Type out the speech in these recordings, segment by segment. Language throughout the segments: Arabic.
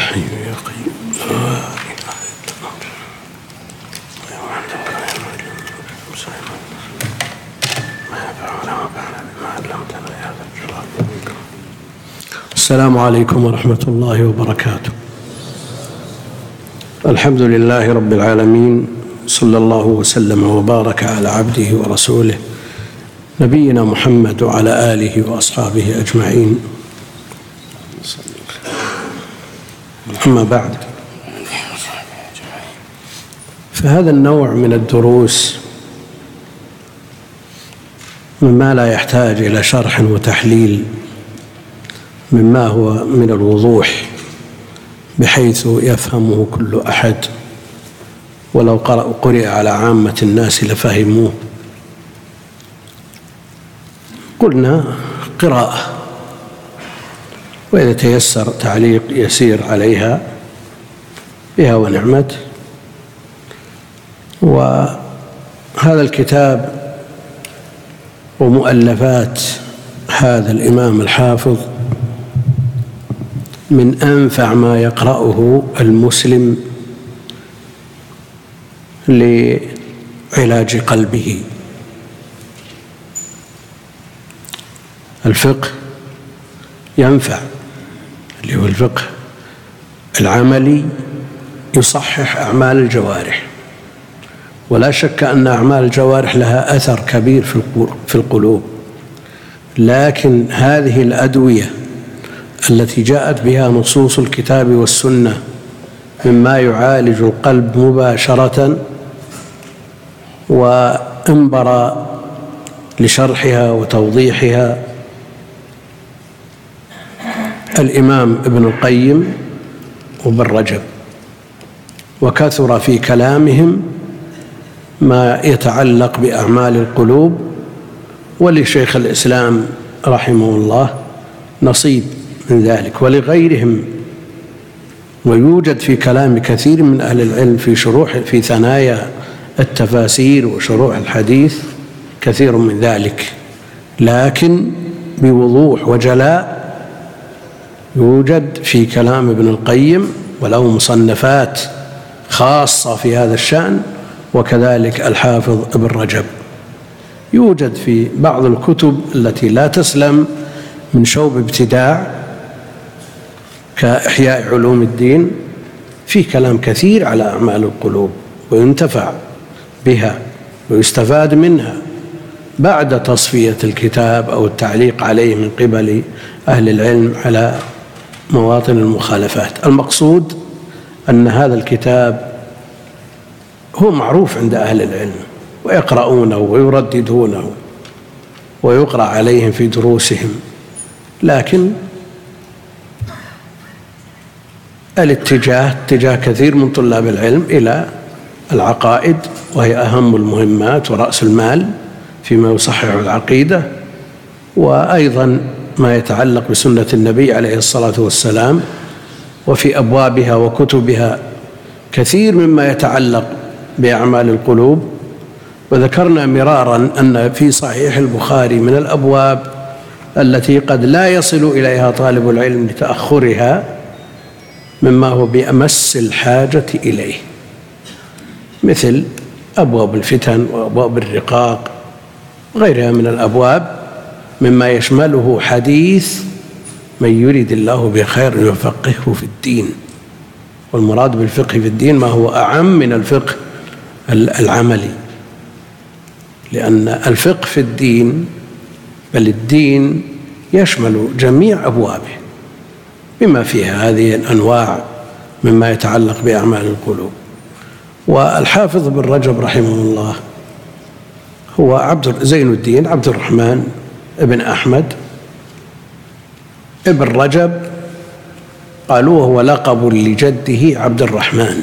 حي يا قيوم لا إله إلا أنت. السلام عليكم ورحمة الله وبركاته. الحمد لله رب العالمين، صلى الله وسلم وبارك على عبده ورسوله نبينا محمد وعلى آله وأصحابه أجمعين. أما بعد، فهذا النوع من الدروس مما لا يحتاج إلى شرح وتحليل، مما هو من الوضوح بحيث يفهمه كل أحد، ولو قرئ على عامة الناس لفهموه. قلنا قراءة، وإذا تيسر تعليق يسير عليها بها ونعمت. وهذا الكتاب ومؤلفات هذا الإمام الحافظ من أنفع ما يقرأه المسلم لعلاج قلبه. الفقه ينفع، اللي هو الفقه العملي، يصحح أعمال الجوارح، ولا شك أن أعمال الجوارح لها أثر كبير في القلوب، لكن هذه الأدوية التي جاءت بها نصوص الكتاب والسنة مما يعالج القلب مباشرة، وانبر لشرحها وتوضيحها الإمام ابن القيم وابن رجب، وكثر في كلامهم ما يتعلق بأعمال القلوب، ولشيخ الإسلام رحمه الله نصيب من ذلك، ولغيرهم. ويوجد في كلام كثير من أهل العلم في ثنايا التفاسير وشروح الحديث كثير من ذلك، لكن بوضوح وجلاء يوجد في كلام ابن القيم، وله مصنفات خاصة في هذا الشأن، وكذلك الحافظ ابن رجب. يوجد في بعض الكتب التي لا تسلم من شوب ابتداع كإحياء علوم الدين في كلام كثير على أعمال القلوب، وينتفع بها ويستفاد منها بعد تصفية الكتاب أو التعليق عليه من قبل أهل العلم على مواطن المخالفات. المقصود أن هذا الكتاب هو معروف عند أهل العلم، ويقرؤونه ويرددونه ويقرأ عليهم في دروسهم، لكن اتجاه كثير من طلاب العلم إلى العقائد، وهي أهم المهمات ورأس المال فيما يصحح العقيدة، وأيضا ما يتعلق بسنة النبي عليه الصلاة والسلام، وفي أبوابها وكتبها كثير مما يتعلق بأعمال القلوب. وذكرنا مرارا أن في صحيح البخاري من الأبواب التي قد لا يصل إليها طالب العلم لتأخرها مما هو بأمس الحاجة إليه، مثل أبواب الفتن وأبواب الرقاق وغيرها من الأبواب، مما يشمله حديث من يريد الله بخير يفقهه في الدين. والمراد بالفقه في الدين ما هو أعم من الفقه العملي، لأن الفقه في الدين، بل الدين يشمل جميع أبوابه بما فيها هذه الأنواع مما يتعلق بأعمال القلوب. والحافظ بن رجب رحمه الله هو زين الدين عبد الرحمن ابن أحمد ابن رجب، قالوا هو لقب لجده عبد الرحمن،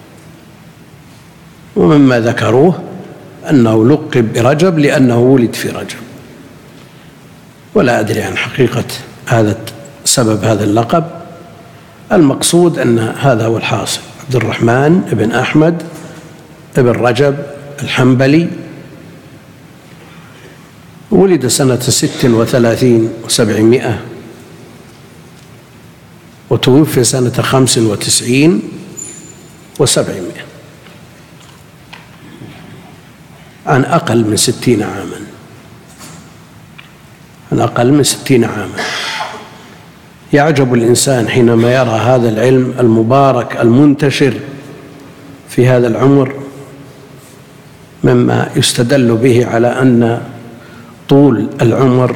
ومما ذكروه أنه لقب برجب لأنه ولد في رجب، ولا أدري عن حقيقة سبب هذا اللقب. المقصود أن هذا هو الحاصل، عبد الرحمن ابن أحمد ابن رجب الحنبلي، ولد سنة 36 و700 وتوفي سنة 95 و700، عن أقل من 60 عاما، عن أقل من 60 عاما. يعجب الإنسان حينما يرى هذا العلم المبارك المنتشر في هذا العمر، مما يستدل به على أن طول العمر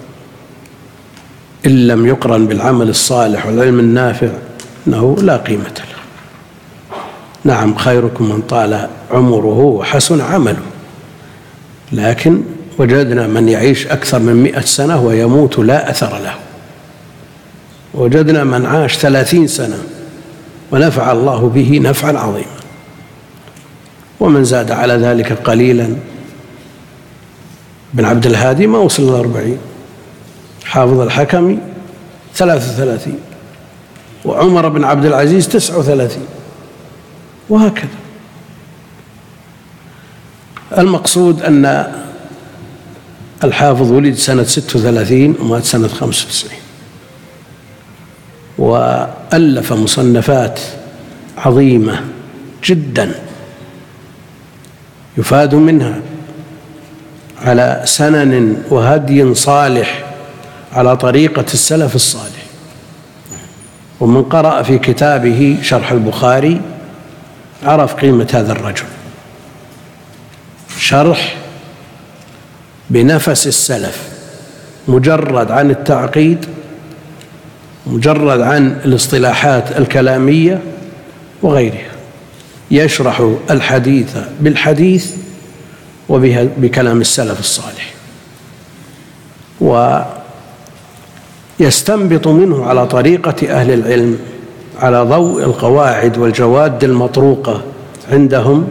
إن لم يقرن بالعمل الصالح والعلم النافع أنه لا قيمة له. نعم، خيركم من طال عمره وحسن عمله، لكن وجدنا من يعيش أكثر من 100 سنة ويموت لا أثر له، وجدنا من عاش 30 سنة ونفع الله به نفعا عظيما، ومن زاد على ذلك قليلا بن عبد الهادي ما وصل إلى 40، حافظ الحكمي 33، وعمر بن عبد العزيز 39، وهكذا. المقصود أن الحافظ ولد سنة 36 ومات سنة 95، وألف مصنفات عظيمة جدا يفاد منها على سنن وهدي صالح على طريقة السلف الصالح. ومن قرأ في كتابه شرح البخاري عرف قيمة هذا الرجل، شرح بنفس السلف، مجرد عن التعقيد، مجرد عن الاصطلاحات الكلامية وغيرها، يشرح الحديث بالحديث وبكلام السلف الصالح، ويستنبط منه على طريقة أهل العلم على ضوء القواعد والجواد المطروقة عندهم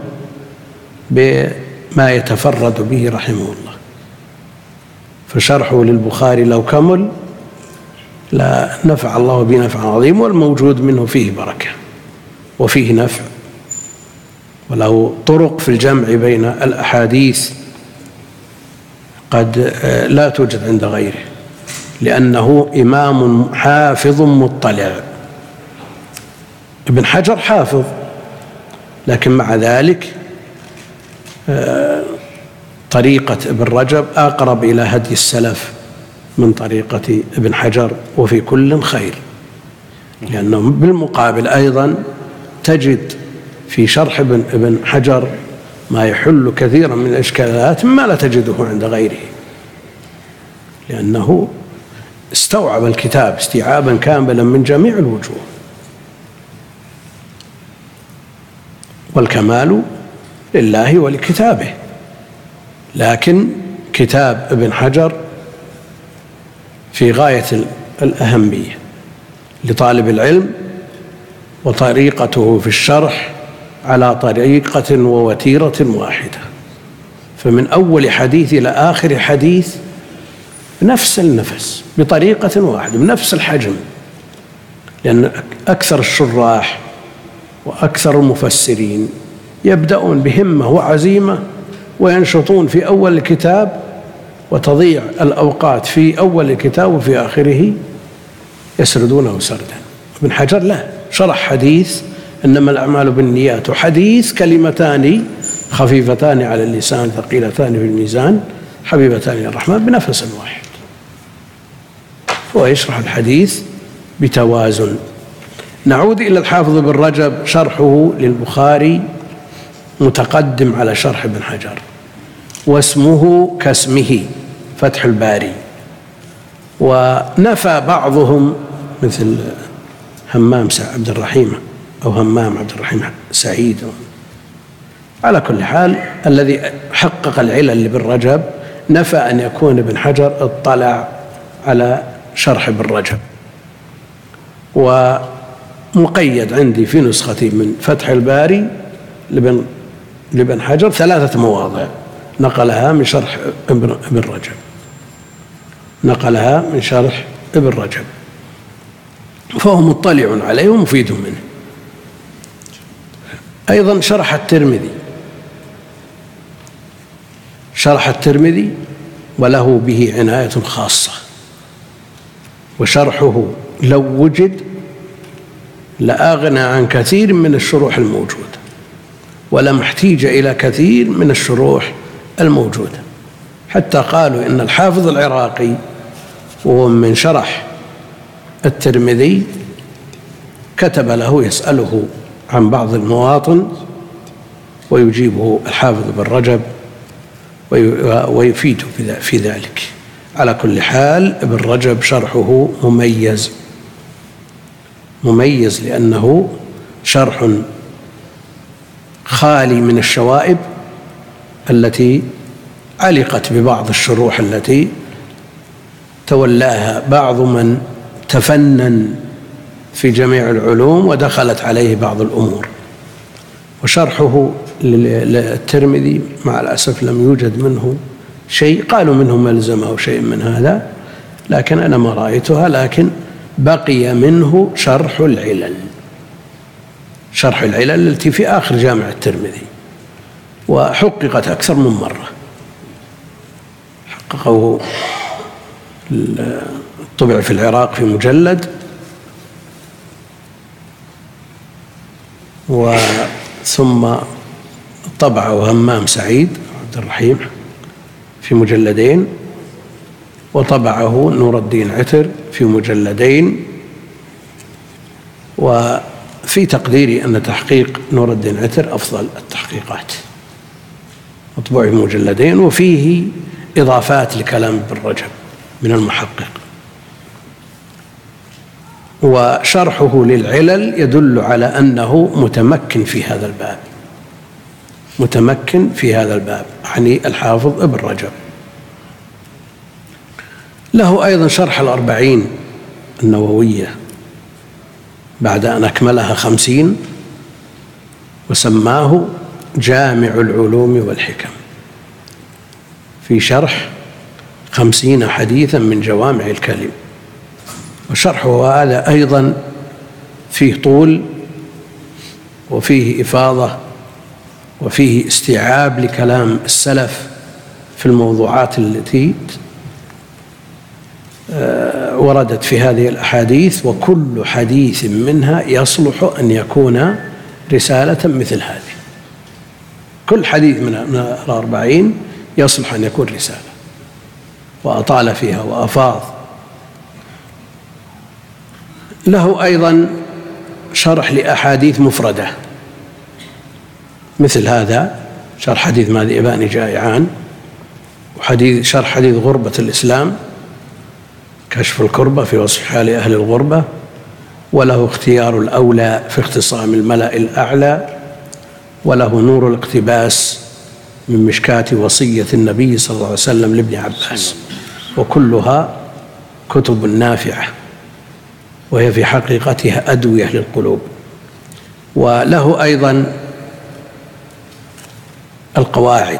بما يتفرد به رحمه الله. فشرحه للبخاري لو كمل لا نفع الله به نفعا عظيما، والموجود منه فيه بركة وفيه نفع، وله طرق في الجمع بين الأحاديث قد لا توجد عند غيره، لأنه إمام حافظ مطلع. ابن حجر حافظ، لكن مع ذلك طريقة ابن رجب أقرب إلى هدي السلف من طريقة ابن حجر، وفي كل خير، لأنه بالمقابل أيضا تجد في شرح ابن حجر ما يحل كثيرا من الإشكالات ما لا تجده عند غيره، لأنه استوعب الكتاب استيعابا كاملا من جميع الوجوه. والكمال لله ولكتابه، لكن كتاب ابن حجر في غاية الأهمية لطالب العلم، وطريقته في الشرح على طريقة ووتيرة واحدة، فمن أول حديث إلى آخر حديث نفس النفس بطريقة واحدة بنفس الحجم، لأن أكثر الشراح وأكثر المفسرين يبدأون بهمة وعزيمة وينشطون في أول الكتاب، وتضيع الأوقات في أول الكتاب وفي آخره يسردونه سردا. ابن حجر لا، شرح حديث إنما الأعمال بالنيات، وحديث كلمتان خفيفتان على اللسان ثقيلتان في الميزان حبيبتان إلى الرحمن بنفس واحد، ويشرح الحديث بتوازن. نعود إلى الحافظ ابن رجب، شرحه للبخاري متقدم على شرح ابن حجر، واسمه كاسمه فتح الباري. ونفى بعضهم مثل همام عبد الرحيم أو همام عبد الرحيم سعيد، على كل حال الذي حقق العلل لابن رجب نفى أن يكون ابن حجر اطلع على شرح ابن رجب. ومقيد عندي في نسختي من فتح الباري لابن حجر 3 مواضع نقلها من شرح ابن رجب، نقلها من شرح ابن رجب، فهو مطلع عليه ومفيد منه. أيضا شرح الترمذي وله به عناية خاصة، وشرحه لو وجد لأغنى عن كثير من الشروح الموجودة، ولم احتيج إلى كثير من الشروح الموجودة، حتى قالوا إن الحافظ العراقي وهو من شرح الترمذي كتب له يسأله عن بعض المواطن ويجيبه الحافظ بن رجب ويفيده في ذلك. على كل حال ابن رجب شرحه مميز لأنه شرح خالي من الشوائب التي علقت ببعض الشروح التي تولاها بعض من تفنن في جميع العلوم ودخلت عليه بعض الأمور. وشرحه للترمذي مع الأسف لم يوجد منه شيء، قالوا منه ملزمة أو شيء من هذا، لكن أنا ما رأيتها. لكن بقي منه شرح العلل التي في آخر جامع الترمذي، وحققت أكثر من مرة. حققه طبع في العراق في مجلد، ثم طبعه همام سعيد عبد الرحيم في مجلدين، وطبعه نور الدين عتر في مجلدين. وفي تقديري أن تحقيق نور الدين عتر أفضل التحقيقات، مطبوع في مجلدين، وفيه إضافات لكلام ابن رجب من المحقق. وشرحه للعلل يدل على أنه متمكن في هذا الباب، يعني الحافظ ابن رجب. له أيضا شرح الأربعين النووية بعد أن أكملها 50، وسماه جامع العلوم والحكم، في شرح 50 حديثا من جوامع الكلم. وشرحه هذا أيضا فيه طول وفيه إفاضة وفيه استيعاب لكلام السلف في الموضوعات التي وردت في هذه الأحاديث، وكل حديث منها يصلح أن يكون رسالة مثل هذه. كل حديث من الأربعين يصلح أن يكون رسالة، وأطال فيها وأفاض. له أيضا شرح لأحاديث مفردة مثل هذا، شرح حديث ما ذئبان جائعان، شرح حديث غربة الإسلام، كشف الكربة في وصف حال أهل الغربة، وله اختيار الأولى في اختصام الملأ الأعلى، وله نور الاقتباس من مشكاة وصية النبي صلى الله عليه وسلم لابن عباس، وكلها كتب نافعة، وهي في حقيقتها أدوية للقلوب. وله أيضا القواعد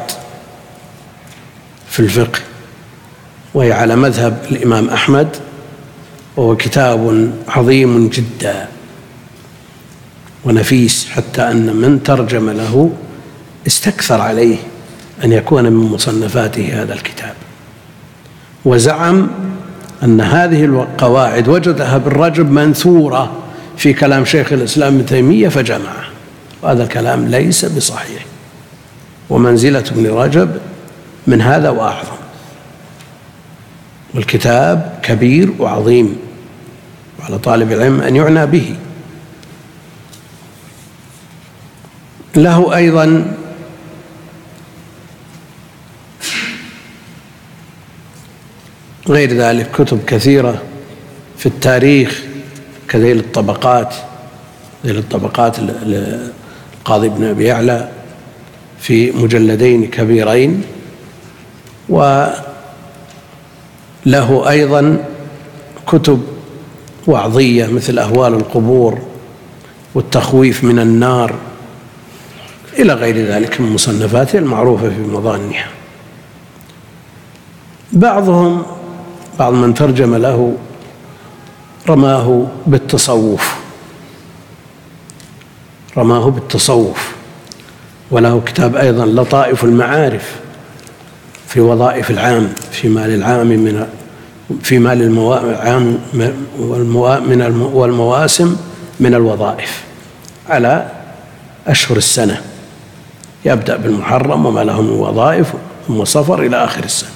في الفقه، وهي على مذهب الإمام أحمد، وهو كتاب عظيم جدا ونفيس، حتى أن من ترجم له استكثر عليه أن يكون من مصنفاته هذا الكتاب، وزعم أن هذه القواعد وجدها ابن رجب منثورة في كلام شيخ الإسلام ابن تيمية فجمعه، وهذا الكلام ليس بصحيح، ومنزلة ابن رجب من هذا وأعظم. والكتاب كبير وعظيم، وعلى طالب العلم أن يعنى به. له أيضا غير ذلك كتب كثيرة في التاريخ كذيل الطبقات، ذيل الطبقات للقاضي بن أبي يعلى في مجلدين كبيرين. وله أيضا كتب وعظية مثل أهوال القبور والتخويف من النار إلى غير ذلك من مصنفاته المعروفة في مظانها. بعض من ترجم له رماه بالتصوف، وله كتاب أيضا لطائف المعارف في وظائف العام، في مال العام والمواسم من الوظائف على أشهر السنة، يبدأ بالمحرم وما له من وظائف ثم صفر إلى آخر السنة.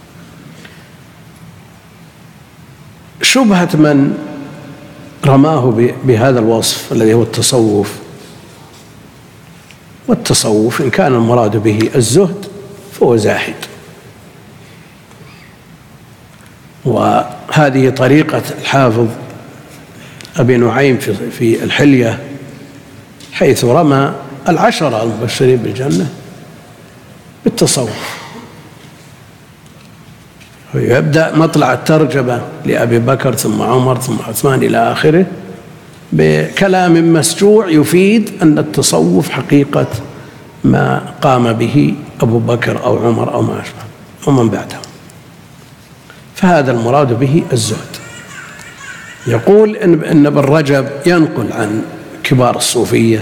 شبهة من رماه بهذا الوصف الذي هو التصوف، والتصوف إن كان المراد به الزهد فهو زاهد، وهذه طريقة الحافظ أبي نعيم في الحلية، حيث رمى 10 المبشرين بالجنة بالتصوف. يبدأ مطلع الترجمة لأبي بكر ثم عمر ثم عثمان إلى آخره بكلام مسجوع يفيد أن التصوف حقيقة ما قام به أبو بكر أو عمر أو ما أشبه ومن بعدهم، فهذا المراد به الزهد. يقول إن ابن رجب ينقل عن كبار الصوفية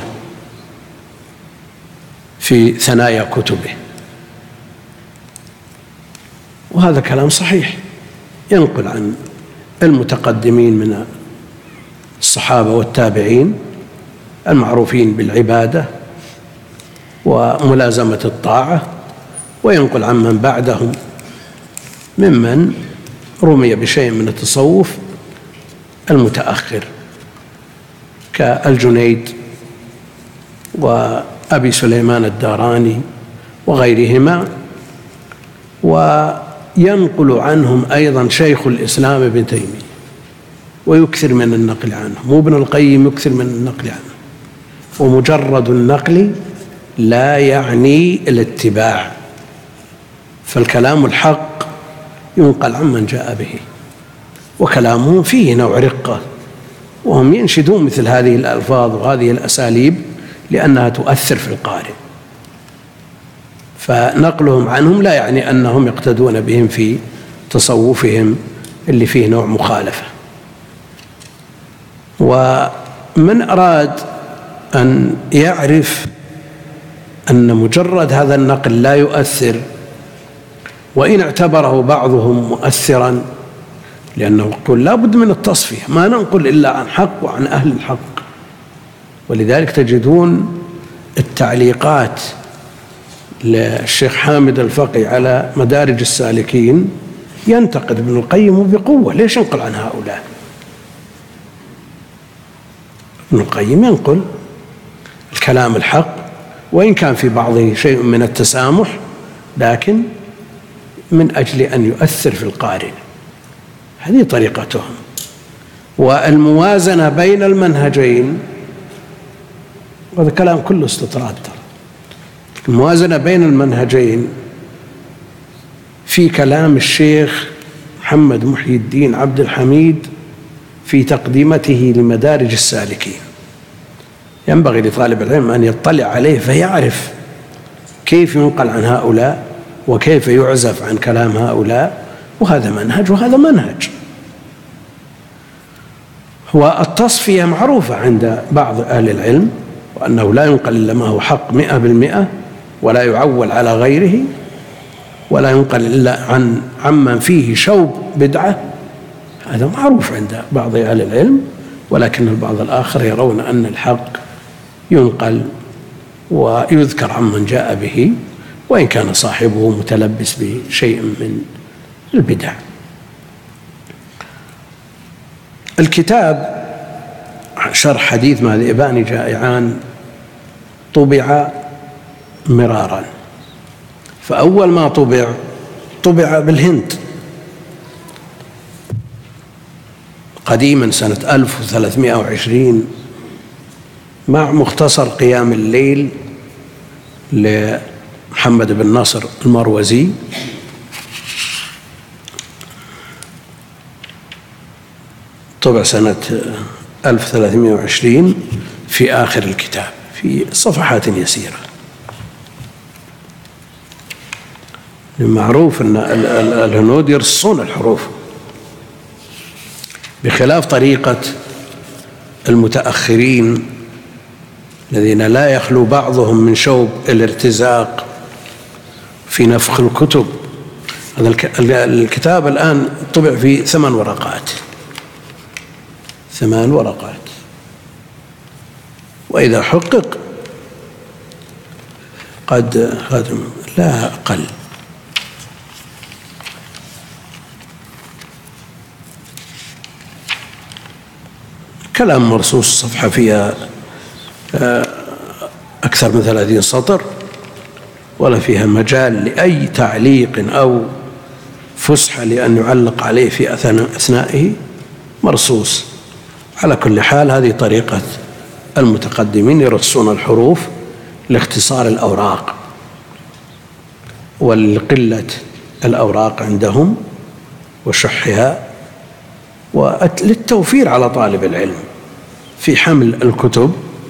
في ثنايا كتبه، وهذا كلام صحيح، ينقل عن المتقدمين من الصحابة والتابعين المعروفين بالعبادة وملازمة الطاعة، وينقل عن من بعدهم ممن رمي بشيء من التصوف المتأخر كالجنيد وأبي سليمان الداراني وغيرهما. وينقل عنهم أيضا شيخ الإسلام ابن تيمية ويكثر من النقل عنه، وابن القيم يكثر من النقل عنه، ومجرد النقل لا يعني الاتباع، فالكلام الحق ينقل عمن جاء به، وكلامهم فيه نوع رقة، وهم ينشدون مثل هذه الألفاظ وهذه الأساليب لأنها تؤثر في القارئ، فنقلهم عنهم لا يعني أنهم يقتدون بهم في تصوفهم اللي فيه نوع مخالفة. ومن أراد أن يعرف أن مجرد هذا النقل لا يؤثر، وإن اعتبره بعضهم مؤثرا، لأنه يقول لا بد من التصفية، ما ننقل إلا عن حق وعن أهل الحق. ولذلك تجدون التعليقات للشيخ حامد الفقي على مدارج السالكين ينتقد ابن القيم بقوة، ليش ينقل عن هؤلاء؟ ابن القيم ينقل الكلام الحق، وإن كان في بعضه شيء من التسامح، لكن من أجل أن يؤثر في القارئ، هذه طريقتهم. والموازنة بين المنهجين، وهذا كلام كله استطراد، الموازنة بين المنهجين في كلام الشيخ محمد محي الدين عبد الحميد في تقديمته لمدارج السالكين، ينبغي لطالب العلم أن يطلع عليه فيعرف كيف ينقل عن هؤلاء وكيف يعزف عن كلام هؤلاء، وهذا منهج وهذا منهج. والتصفية معروفة عند بعض أهل العلم، وأنه لا ينقل إلا ما هو حق 100%، ولا يعول على غيره، ولا ينقل إلا عمن فيه شوب بدعة، هذا معروف عند بعض أهل العلم. ولكن البعض الآخر يرون أن الحق ينقل ويذكر عمن جاء به، وإن كان صاحبه متلبس بشيء من البدع. الكتاب شرح حديث ما ذئبان جائعان طبع مرارا، فأول ما طبع بالهند قديما سنة 1320 مع مختصر قيام الليل لمحمد بن ناصر المروزي، طبع سنة 1320 في آخر الكتاب في صفحات يسيرة. المعروف أن الهنود يرصون الحروف بخلاف طريقة المتأخرين الذين لا يخلو بعضهم من شوب الارتزاق في نفخ الكتب. هذا الكتاب الآن طبع في 8 ورقات، 8 ورقات، وإذا حقق قد لا أقل. كلام مرصوص، صفحة فيها أكثر من 30 سطر، ولا فيها مجال لأي تعليق أو فسحة لأن يعلق عليه في أثنائه، مرصوص. على كل حال هذه طريقة المتقدمين، يرصون الحروف لاختصار الأوراق ولقلة الأوراق عندهم وشحها، وللتوفير على طالب العلم في حمل الكتب،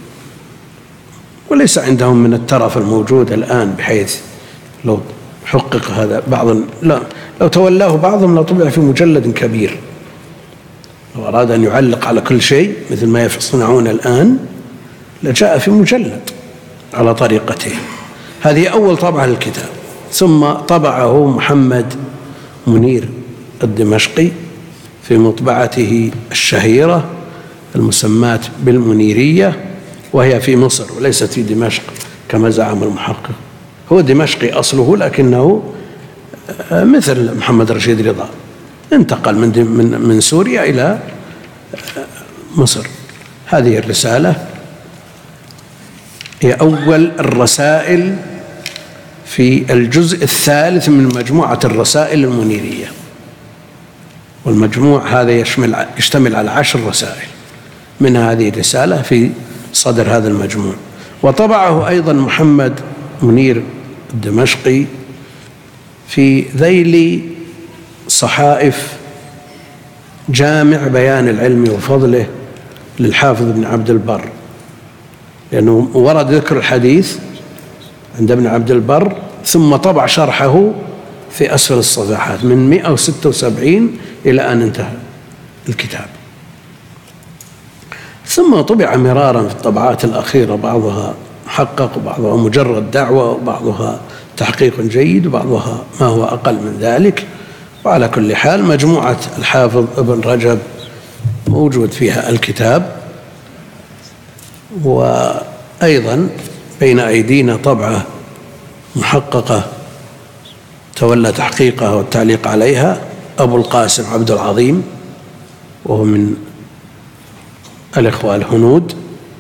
وليس عندهم من الترف الموجود الآن بحيث لو حقق هذا بعض، لا، لو تولاه بعضهم لطبع في مجلد كبير. لو أراد أن يعلق على كل شيء مثل ما يصنعون الآن لجاء في مجلد على طريقته. هذه أول طبعة للكتاب. ثم طبعه محمد منير الدمشقي في مطبعته الشهيرة المسماة بالمنيرية، وهي في مصر وليست في دمشق كما زعم المحقق. هو دمشقي أصله، لكنه مثل محمد رشيد رضا انتقل من سوريا إلى مصر. هذه الرسالة هي أول الرسائل في الجزء الثالث من مجموعة الرسائل المنيرية، والمجموع هذا يشتمل على 10 رسائل، من هذه الرسالة في صدر هذا المجموع. وطبعه أيضا محمد منير الدمشقي في ذيل صحائف جامع بيان العلم وفضله للحافظ ابن عبد البر، لأنه ورد ذكر الحديث عند ابن عبد البر، ثم طبع شرحه في أسفل الصفحات من 176 إلى أن انتهى الكتاب. ثم طبع مرارا في الطبعات الأخيرة، بعضها محقق وبعضها مجرد دعوة وبعضها تحقيق جيد وبعضها ما هو أقل من ذلك. وعلى كل حال مجموعة الحافظ ابن رجب موجود فيها الكتاب. وأيضا بين أيدينا طبعة محققة تولى تحقيقها والتعليق عليها أبو القاسم عبد العظيم، وهو من الإخوة الهنود،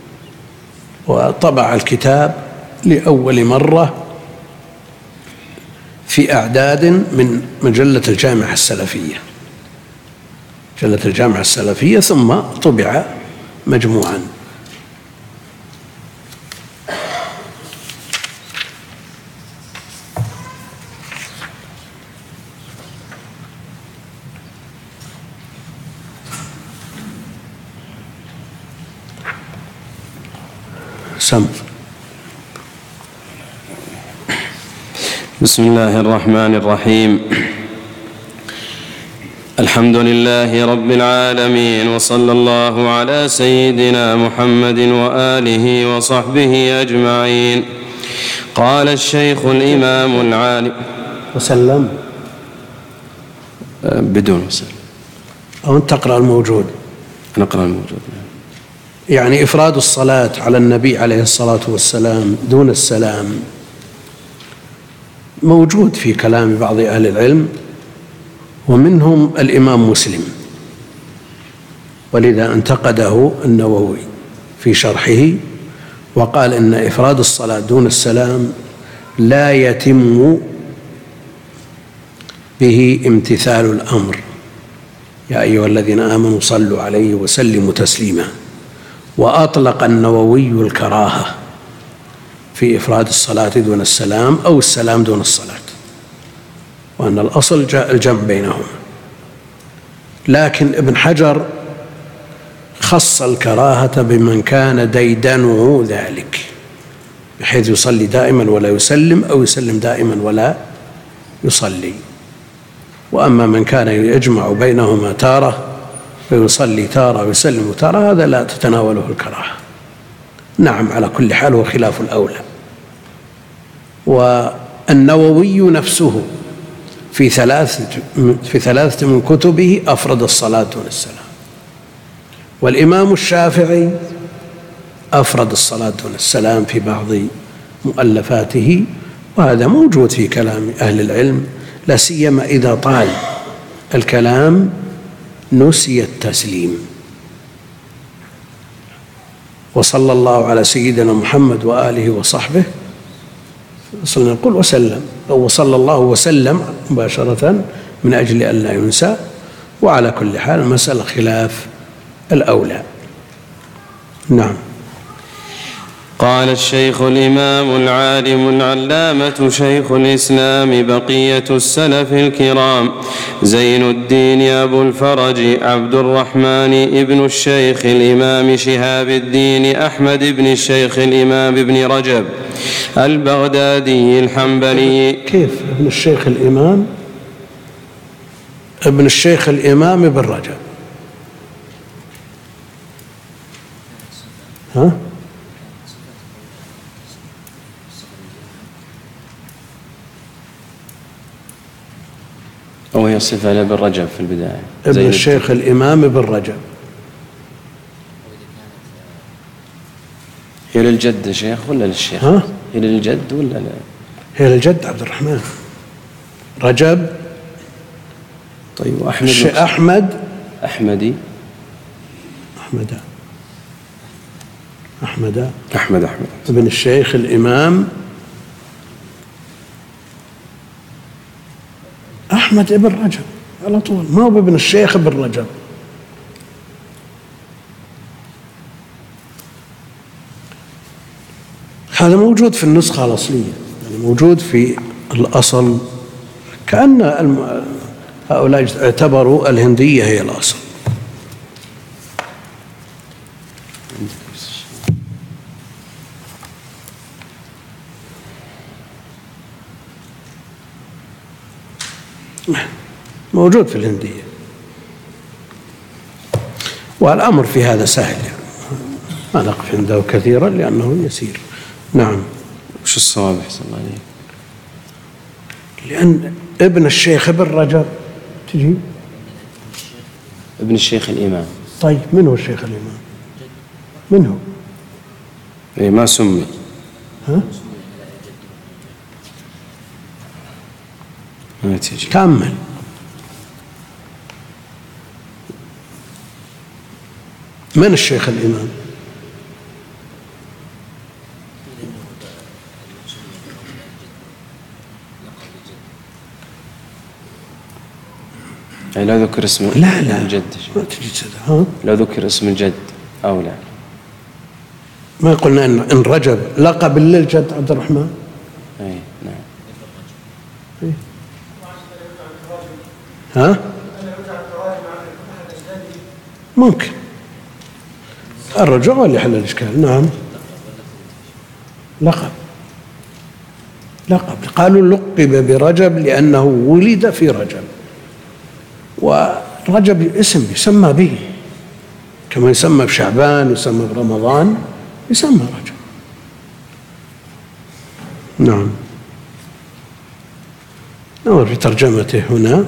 وطبع الكتاب لأول مرة في أعداد من مجلة الجامعة السلفية، مجلة الجامعة السلفية، ثم طبع مجموعا. بسم الله الرحمن الرحيم. الحمد لله رب العالمين، وصلى الله على سيدنا محمد وآله وصحبه أجمعين. قال الشيخ الإمام العالم وسلم بدون وسلم، أو أنت تقرأ الموجود؟ نقرأ الموجود. يعني إفراد الصلاة على النبي عليه الصلاة والسلام دون السلام موجود في كلام بعض أهل العلم، ومنهم الإمام مسلم، ولذا انتقده النووي في شرحه وقال إن إفراد الصلاة دون السلام لا يتم به امتثال الأمر، يا أيها الذين آمنوا صلوا عليه وسلموا تسليما. وأطلق النووي الكراهة في إفراد الصلاة دون السلام أو السلام دون الصلاة، وأن الأصل جاء الجمع بينهما. لكن ابن حجر خص الكراهة بمن كان ديدنه ذلك، بحيث يصلي دائما ولا يسلم، أو يسلم دائما ولا يصلي. وأما من كان يجمع بينهما تارة فيصلي تارة ويسلم تارة، هذا لا تتناوله الكراهة. نعم، على كل حال هو خلاف الأولى. والنووي نفسه في ثلاثة من كتبه أفرد الصلاة دون السلام. والإمام الشافعي أفرد الصلاة دون السلام في بعض مؤلفاته، وهذا موجود في كلام أهل العلم، لا سيما إذا طال الكلام نسي التسليم. وصلى الله على سيدنا محمد وآله وصحبه، نقول وسلم، أو وصلى الله وسلم مباشرة من أجل أن لا ينسى. وعلى كل حال المسألة خلاف الأولى. نعم. قال الشيخ الإمام العالم العلامة شيخ الإسلام بقية السلف الكرام زين الدين أبو الفرج عبد الرحمن ابن الشيخ الإمام شهاب الدين أحمد بن الشيخ الإمام ابن رجب البغدادي الحنبلي. كيف ابن الشيخ الإمام؟ ابن الشيخ الإمام ابن رجب، ها؟ أو هي صفة لابن رجب في البداية. ابن الشيخ الإمام ابن رجب. هي للجد شيخ ولا للشيخ؟ ها؟ هي للجد ولا لا؟ هي للجد عبد الرحمن رجب. طيب وأحمد أحمدي أحمد ابن الشيخ الإمام أحمد ابن رجب على طول، ما هو ابن الشيخ ابن رجب. هذا موجود في النسخة الأصلية، يعني موجود في الأصل، كأن هؤلاء اعتبروا الهندية هي الأصل. موجود في الهندية، والأمر في هذا سهل، يعني ما نقف عنده كثيرا لأنه يسير. نعم. وش الصواب أحسن الله عليك؟ لأن ابن الشيخ ابن رجب تجي ابن الشيخ الإمام. طيب من هو الشيخ الإمام؟ من هو؟ إيه ما سمي. ها؟ ما تجي. كمل. من الشيخ الإمام؟ يعني لا ذكر اسم لا الجد ما تجي كذا. ها؟ لا ذكر اسم الجد أو لا، ما قلنا إن رجب لقب للجد عبد الرحمن. أي نعم. إيه؟ ها؟ ممكن الرجوع هو اللي يحل الإشكال. نعم. لقب قالوا لقب برجب لأنه ولد في رجب، ورجب اسم يسمى به كما يسمى بشعبان، يسمى برمضان، يسمى رجب. نعم. نظر في ترجمته هنا.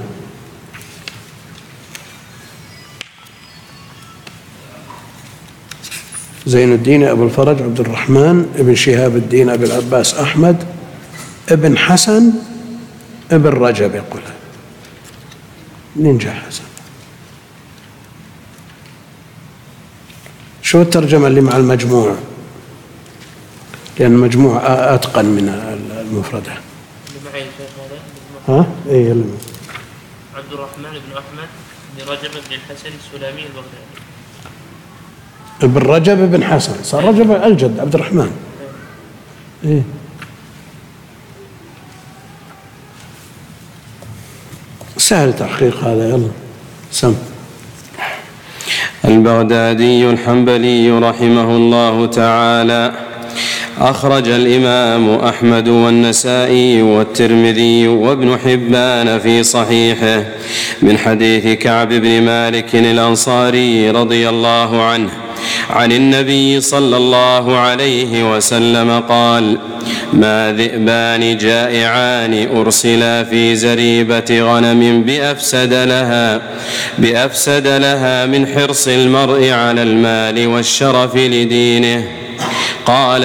زين الدين أبو الفرج عبد الرحمن ابن شهاب الدين أبي العباس أحمد ابن حسن ابن رجب، يقول ننجح حسن. شو الترجمة اللي مع المجموع؟ لأن المجموع أتقن من المفردة. اللي معي شيخ هذا. ها؟ إيه اللي عبد الرحمن بن أحمد بن رجب بن الحسن السلامي البغدادي. ابن رجب ابن حسن، صار رجب الجد عبد الرحمن. إيه. سهل تحقيق هذا. يلا سم. البغدادي الحنبلي رحمه الله تعالى أخرج الإمام أحمد والنسائي والترمذي وابن حبان في صحيحه من حديث كعب بن مالك الأنصاري رضي الله عنه عن النبي صلى الله عليه وسلم قال: ما ذئبان جائعان أرسلا في زريبة غنم بأفسد لها من حرص المرء على المال والشرف لدينه. قال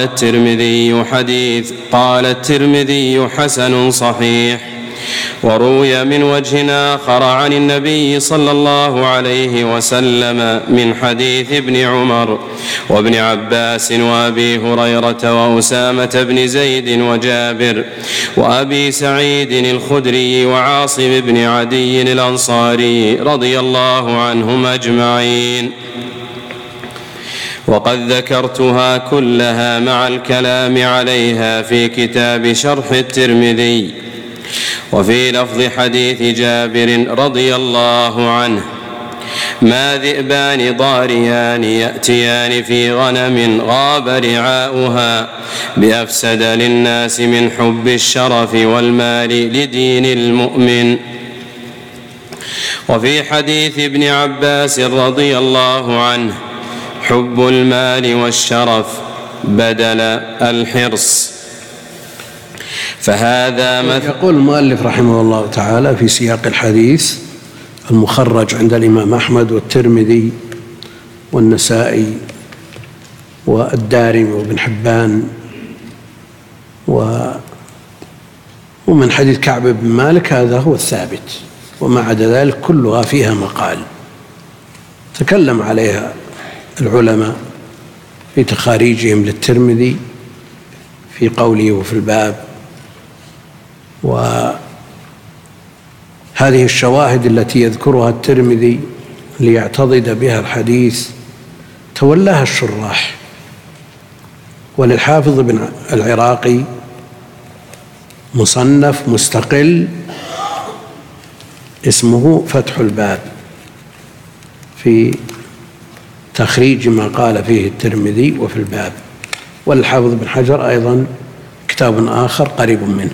الترمذي حسن صحيح. وروي من وجه آخر عن النبي صلى الله عليه وسلم من حديث ابن عمر وابن عباس وأبي هريرة وأسامة بن زيد وجابر وأبي سعيد الخدري وعاصم بن عدي الأنصاري رضي الله عنهم أجمعين. وقد ذكرتها كلها مع الكلام عليها في كتاب شرح الترمذي. وفي لفظ حديث جابر رضي الله عنه: ما ذئبان ضاريان يأتيان في غنم غاب رعاؤها بأفسد للناس من حب الشرف والمال لدين المؤمن. وفي حديث ابن عباس رضي الله عنه: حب المال والشرف بدل الحرص. فهذا مثل. يقول المؤلف رحمه الله تعالى في سياق الحديث المخرج عند الإمام أحمد والترمذي والنسائي والدارمي وابن حبان ومن حديث كعب بن مالك، هذا هو الثابت، وما عدا ذلك كلها فيها مقال تكلم عليها العلماء في تخاريجهم للترمذي في قوله وفي الباب. وهذه الشواهد التي يذكرها الترمذي ليعتضد بها الحديث تولاها الشراح. وللحافظ بن العراقي مصنف مستقل اسمه فتح الباب في تخريج ما قال فيه الترمذي وفي الباب. والحافظ بن حجر أيضا كتاب آخر قريب منه.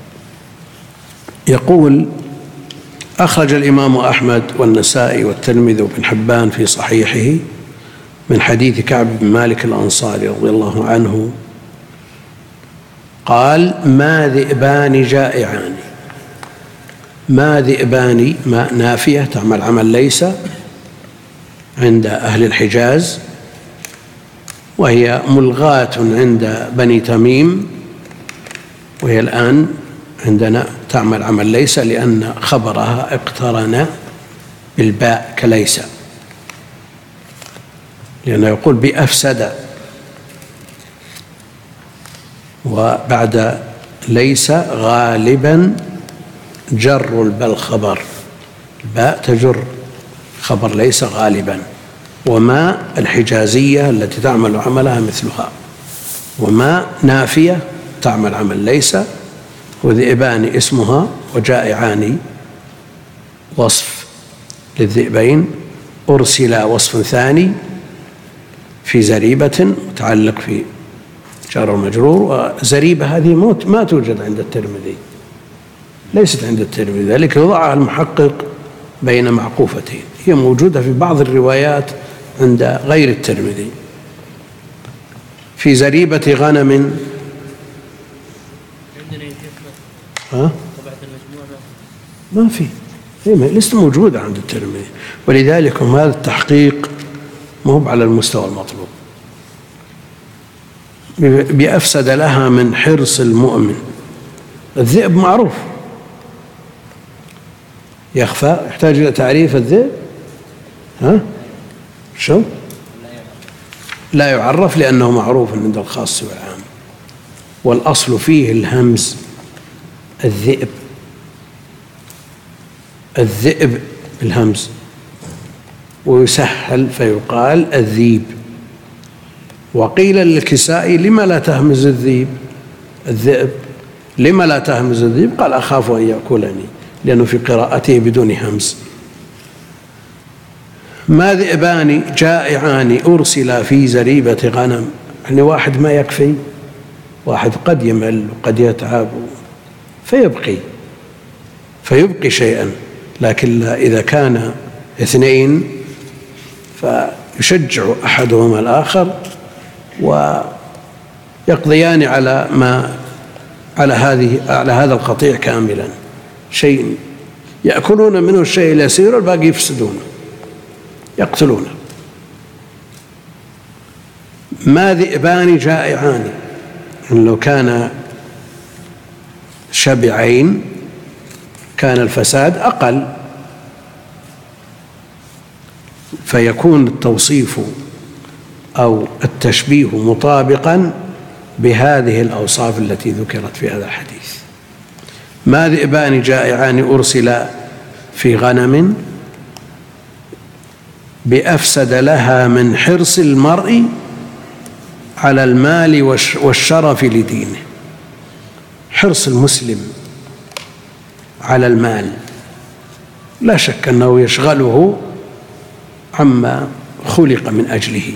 يقول: أخرج الإمام أحمد والنسائي والترمذي وابن حبان في صحيحه من حديث كعب بن مالك الأنصاري رضي الله عنه قال: ما ذئبان جائعان. ما ذئبان ما نافية تعمل عمل ليس عند أهل الحجاز، وهي ملغاة عند بني تميم، وهي الآن عندنا تعمل عمل ليس لأن خبرها اقترن بالباء كليس، لأنه يقول بأفسد، وبعد ليس غالبا جر الباء الخبر، الباء تجر خبر ليس غالبا. وما الحجازية التي تعمل عملها مثلها، وما نافية تعمل عمل ليس، وذئبان اسمها، وجائعان وصف للذئبين، أرسل وصف ثاني في زريبة متعلق في جار المجرور. وزريبة هذه ما توجد عند الترمذي، ليست عند الترمذي، ذلك وضعها المحقق بين معقوفتين. هي موجودة في بعض الروايات عند غير الترمذي. في زريبة غنم ما في، ليست موجودة عند الترمذي، ولذلك هذا التحقيق ما هو على المستوى المطلوب. بأفسد لها من حرص المؤمن. الذئب معروف، يخفى، يحتاج إلى تعريف الذئب؟ شو؟ لا يعرف لأنه معروف عند الخاص والعام، والأصل فيه الهمز. الذئب الهمز، ويسهل فيقال الذيب. وقيل للكسائي: لما لا تهمز الذئب؟ لما لا تهمز الذئب؟ قال: أخاف أن يأكلني، لأنه في قراءته بدون همز. ما ذئبان جائعان أرسل في زريبة غنم. يعني واحد ما يكفي، واحد قد يمل وقد يتعب فيبقي شيئا، لكن إذا كان اثنين فيشجع أحدهما الآخر ويقضيان على هذا القطيع كاملا. شيء يأكلون منه الشيء اليسير والباقي يفسدونه يقتلونه. ما ذئبان جائعان، يعني لو كان شبعين كان الفساد أقل، فيكون التوصيف أو التشبيه مطابقا بهذه الأوصاف التي ذكرت في هذا الحديث. ما ذئبان جائعان أرسل في غنم بأفسد لها من حرص المرء على المال والشرف لدينه. حرص المسلم على المال لا شك أنه يشغله عما خلق من أجله،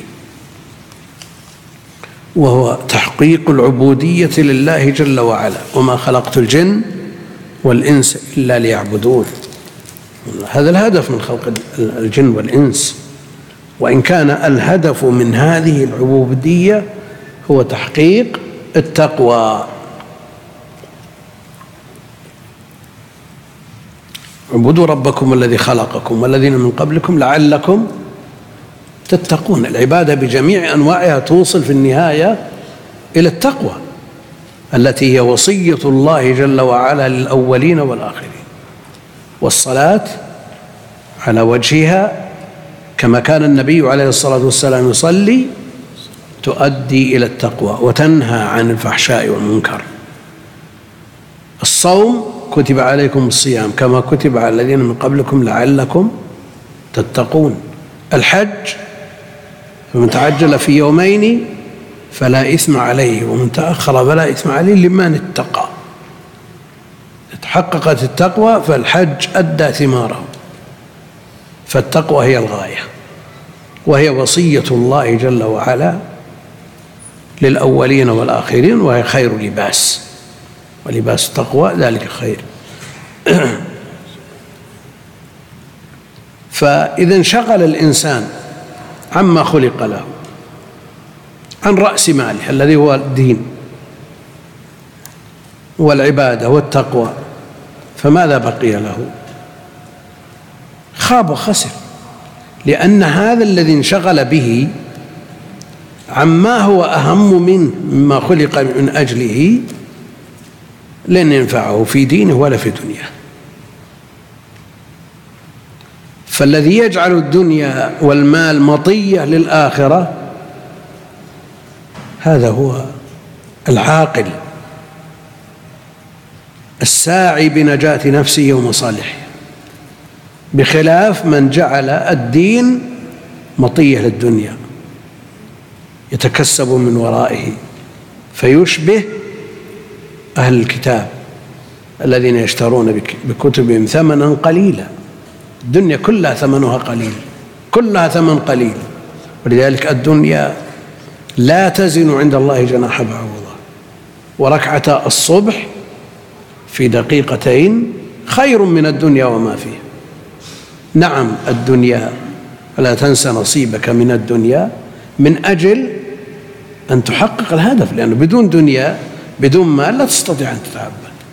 وهو تحقيق العبودية لله جل وعلا. وما خلقت الجن والإنس إلا ليعبدون. هذا الهدف من خلق الجن والإنس، وإن كان الهدف من هذه العبودية هو تحقيق التقوى. اعبدوا ربكم الذي خلقكم والذين من قبلكم لعلكم تتقون. العبادة بجميع أنواعها توصل في النهاية إلى التقوى التي هي وصية الله جل وعلا للأولين والآخرين. والصلاة على وجهها كما كان النبي عليه الصلاة والسلام يصلي تؤدي إلى التقوى وتنهى عن الفحشاء والمنكر. الصوم كتب عليكم الصيام كما كتب على الذين من قبلكم لعلكم تتقون. الحج فمن تعجل في يومين فلا إثم عليه ومن تأخر فلا إثم عليه لمن اتقى. تحققت التقوى فالحج أدى ثماره، فالتقوى هي الغاية، وهي وصية الله جل وعلا للأولين والآخرين، وهي خير لباس، ولباس التقوى ذلك خير. فإذا انشغل الإنسان عما خلق له، عن رأس ماله الذي هو الدين والعبادة والتقوى، فماذا بقي له؟ خاب وخسر، لأن هذا الذي انشغل به عما هو أهم منه مما خلق من أجله لن ينفعه في دينه ولا في دنياه. فالذي يجعل الدنيا والمال مطية للآخرة هذا هو العاقل الساعي بنجاة نفسه ومصالحه، بخلاف من جعل الدين مطية للدنيا يتكسب من ورائه، فيشبه أهل الكتاب الذين يشترون بكتبهم ثمنا قليلا. الدنيا كلها ثمنها قليل، كلها ثمن قليل، ولذلك الدنيا لا تزن عند الله جناح بعوضة. وركعتا الصبح في دقيقتين خير من الدنيا وما فيها. نعم الدنيا، فلا تنس نصيبك من الدنيا من أجل أن تحقق الهدف، لأنه بدون دنيا بدون مال لا تستطيع أن تتعبد،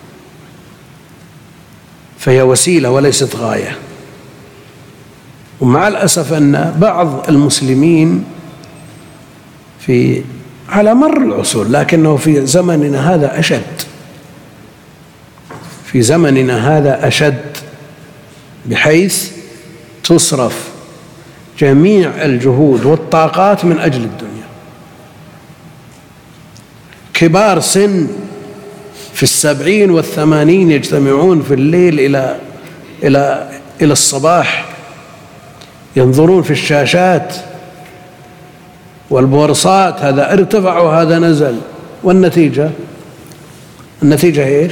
فهي وسيلة وليست غاية. ومع الأسف أن بعض المسلمين على مر العصور، لكنه في زمننا هذا أشد، في زمننا هذا أشد، بحيث تصرف جميع الجهود والطاقات من أجل الدنيا. كبار سن في 70 و80 يجتمعون في الليل إلى الصباح، ينظرون في الشاشات والبورصات، هذا ارتفع وهذا نزل، والنتيجة ايش؟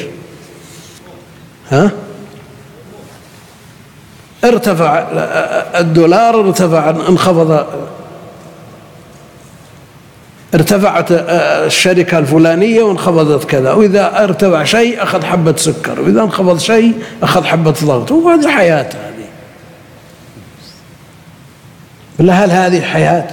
ارتفع الدولار، ارتفعت الشركة الفلانية وانخفضت كذا، وإذا ارتفع شيء أخذ حبة سكر، وإذا انخفض شيء أخذ حبة ضغط. وهذه حياة هذه، بالله هل هذه حياة؟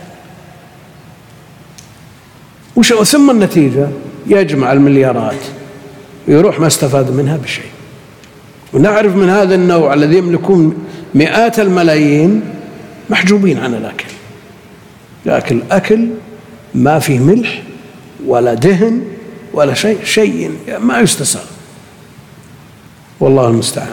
ثم النتيجة يجمع المليارات ويروح ما استفاد منها بشيء. ونعرف من هذا النوع الذي يملكون مئات الملايين محجوبين عن الأكل، يأكل أكل ما فيه ملح ولا دهن ولا شيء ما يستساغ، والله المستعان.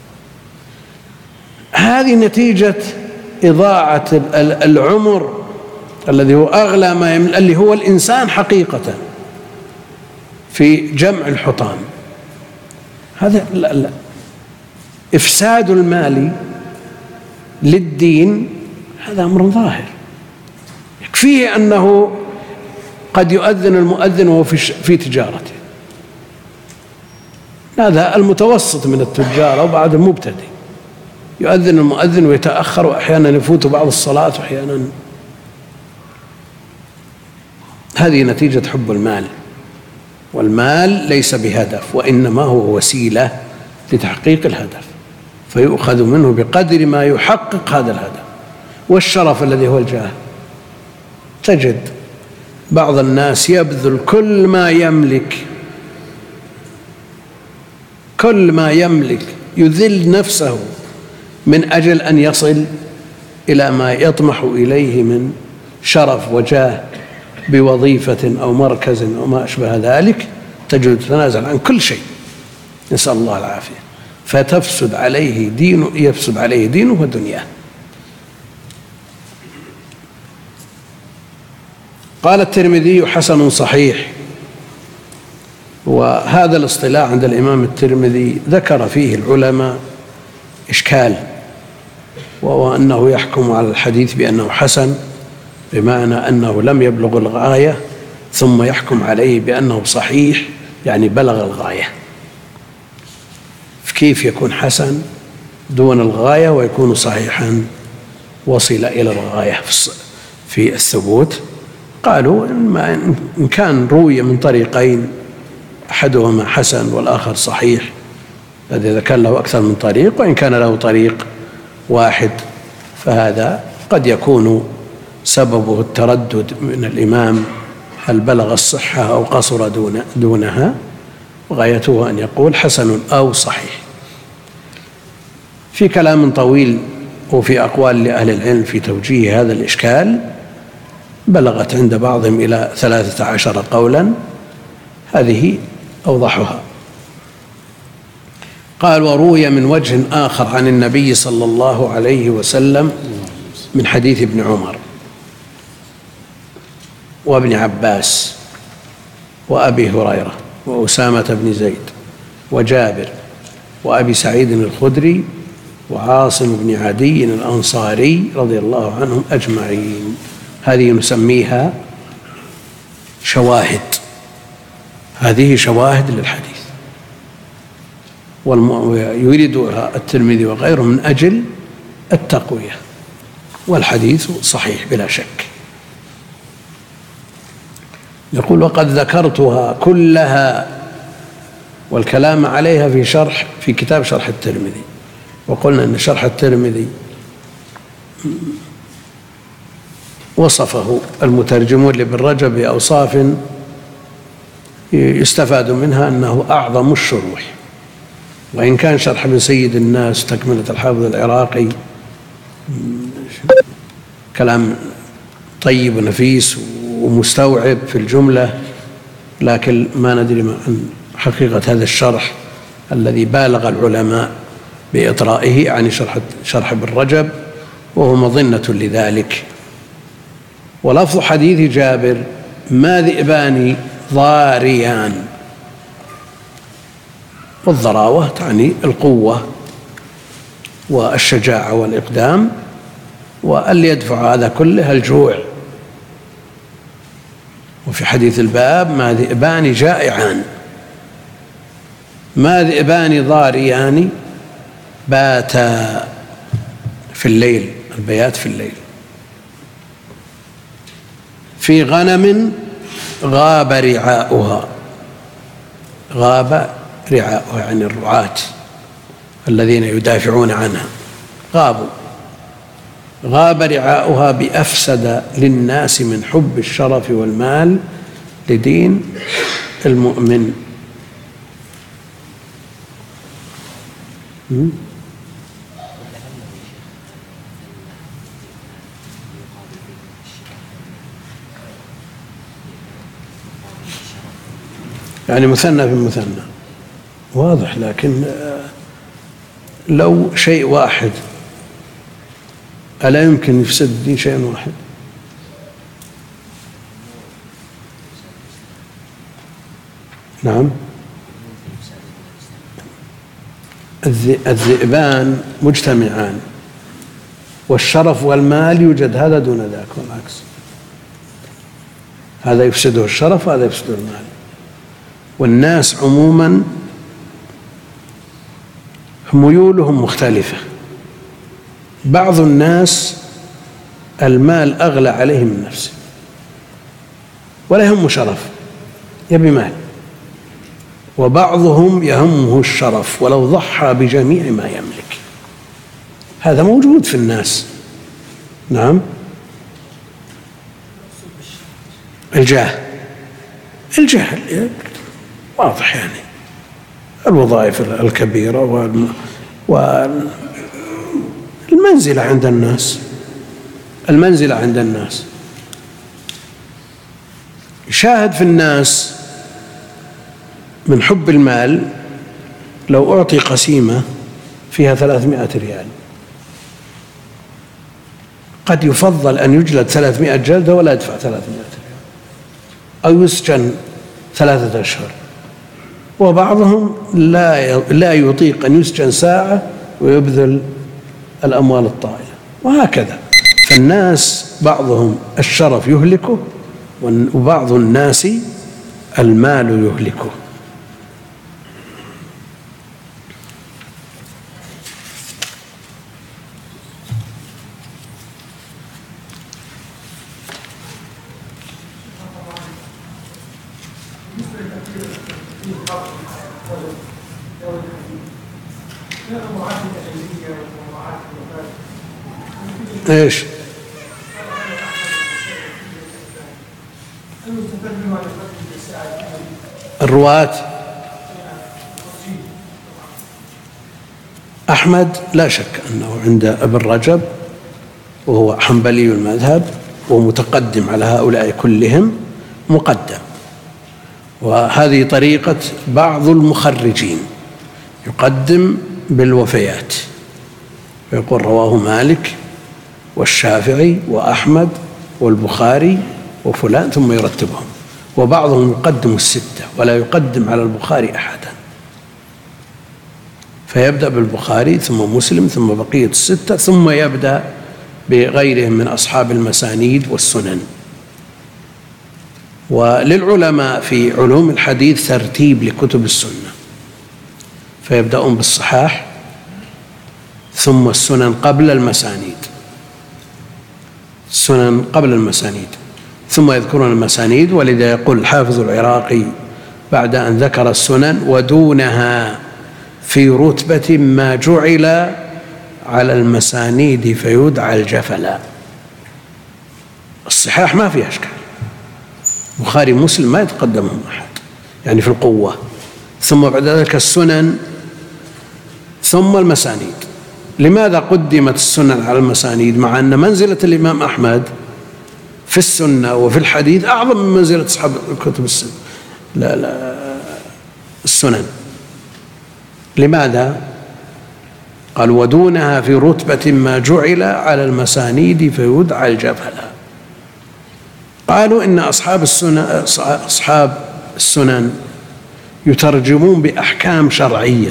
هذه نتيجة إضاعة العمر الذي هو أغلى ما اللي هو الإنسان حقيقة في جمع الحطام. هذا لا. إفساد المال للدين هذا أمر ظاهر، يكفيه أنه قد يؤذن المؤذن وهو في تجارته، هذا المتوسط من التجار وبعد المبتدئ، يؤذن المؤذن ويتأخر وأحيانا يفوت بعض الصلاة وأحيانا. هذه نتيجة حب المال، والمال ليس بهدف وإنما هو وسيلة لتحقيق الهدف، فيؤخذ منه بقدر ما يحقق هذا الهدف. والشرف الذي هو الجاه، تجد بعض الناس يبذل كل ما يملك يذل نفسه من أجل أن يصل إلى ما يطمح إليه من شرف وجاه بوظيفة أو مركز أو ما أشبه ذلك، تجد يتنازل عن كل شيء، نسأل الله العافية، فتفسد عليه دينه، يفسد عليه دينه ودنياه. قال الترمذي حسن صحيح. وهذا الاصطلاح عند الإمام الترمذي ذكر فيه العلماء إشكال، وهو أنه يحكم على الحديث بأنه حسن بمعنى أنه لم يبلغ الغاية، ثم يحكم عليه بأنه صحيح يعني بلغ الغاية. كيف يكون حسن دون الغاية ويكون صحيحا وصل إلى الغاية في الثبوت؟ قالوا إن كان روي من طريقين أحدهما حسن والآخر صحيح، إذا كان له أكثر من طريق، وإن كان له طريق واحد فهذا قد يكون سببه التردد من الإمام هل بلغ الصحة أو قصر دونها، وغايته أن يقول حسن أو صحيح. في كلام طويل وفي أقوال لأهل العلم في توجيه هذا الإشكال، بلغت عند بعضهم إلى 13 قولا، هذه أوضحها. قال وروي من وجه آخر عن النبي صلى الله عليه وسلم من حديث ابن عمر وابن عباس وأبي هريرة وأسامة بن زيد وجابر وأبي سعيد الخدري وعاصم بن عدي الأنصاري رضي الله عنهم أجمعين. هذه نسميها شواهد، هذه شواهد للحديث، ويريدها الترمذي وغيره من أجل التقوية، والحديث صحيح بلا شك. يقول وقد ذكرتها كلها والكلام عليها في كتاب شرح الترمذي، وقلنا أن شرح الترمذي وصفه المترجمون لابن رجب بأوصاف يستفاد منها أنه أعظم الشروح، وإن كان شرح ابن سيد الناس تكملة الحافظ العراقي كلام طيب ونفيس ومستوعب في الجملة، لكن ما ندري عن حقيقة هذا الشرح الذي بالغ العلماء بإطرائه عن شرح ابن رجب، وهو مظنة لذلك. ولفظ حديث جابر ما ذئبان ضاريان، والضراوة تعني القوة والشجاعة والإقدام، واللي يدفع هذا كله الجوع. وفي حديث الباب ما ذئبان جائعان، ما ذئبان ضاريان باتا في الليل، البيات في الليل، في غنم غاب رعاؤها، غاب رعاؤها يعني الرعاة الذين يدافعون عنها، غاب رعاؤها بأفسد للناس من حب الشرف والمال لدين المؤمن. يعني مثنى في مثنى واضح، لكن لو شيء واحد ألا يمكن يفسد الدين شيء واحد؟ نعم. الذئبان مجتمعان، والشرف والمال يوجد هذا دون ذاك والعكس، هذا يفسده الشرف وهذا يفسده المال. والناس عموما ميولهم مختلفة. بعض الناس المال أغلى عليه من نفسه ولا يهمه شرف، يبي مال. وبعضهم يهمه الشرف ولو ضحى بجميع ما يملك. هذا موجود في الناس. نعم. الجاه واضح، يعني الوظائف الكبيرة والمنزلة عند الناس. شاهد في الناس من حب المال لو أعطي قسيمة فيها 300 ريال قد يفضل أن يجلد 300 جلدة ولا يدفع 300 ريال، أو يسجن 3 أشهر. وبعضهم لا يطيق أن يسجن ساعة ويبذل الأموال الطائلة، وهكذا. فالناس بعضهم الشرف يهلكه، وبعض الناس المال يهلكه. ايش؟ الرواة أحمد لا شك أنه عند ابن رجب، وهو حنبلي المذهب ومتقدم على هؤلاء كلهم، مقدم. وهذه طريقة بعض المخرجين، يقدم بالوفيات ويقول رواه مالك والشافعي وأحمد والبخاري وفلان ثم يرتبهم. وبعضهم يقدم الستة ولا يقدم على البخاري أحدا، فيبدأ بالبخاري ثم مسلم ثم بقية الستة، ثم يبدأ بغيرهم من أصحاب المسانيد والسنن. وللعلماء في علوم الحديث ترتيب لكتب السنة، فيبدأون بالصحاح ثم السنن قبل المسانيد، السنن قبل المسانيد، ثم يذكرون المسانيد. ولذا يقول الحافظ العراقي بعد أن ذكر السنن: ودونها في رتبة ما جعل على المسانيد فيدعى الجفلا. الصحاح ما فيها أشكال، بخاري مسلم ما يتقدمهم أحد يعني في القوة، ثم بعد ذلك السنن ثم المسانيد. لماذا قدمت السنن على المسانيد مع أن منزلة الإمام أحمد في السنة وفي الحديث أعظم من منزلة أصحاب الكتب السنة؟ السنن. لماذا؟ قال: ودونها في رتبة ما جعل على المسانيد فيدعى الجفلا. قالوا إن أصحاب السنن يترجمون بأحكام شرعية،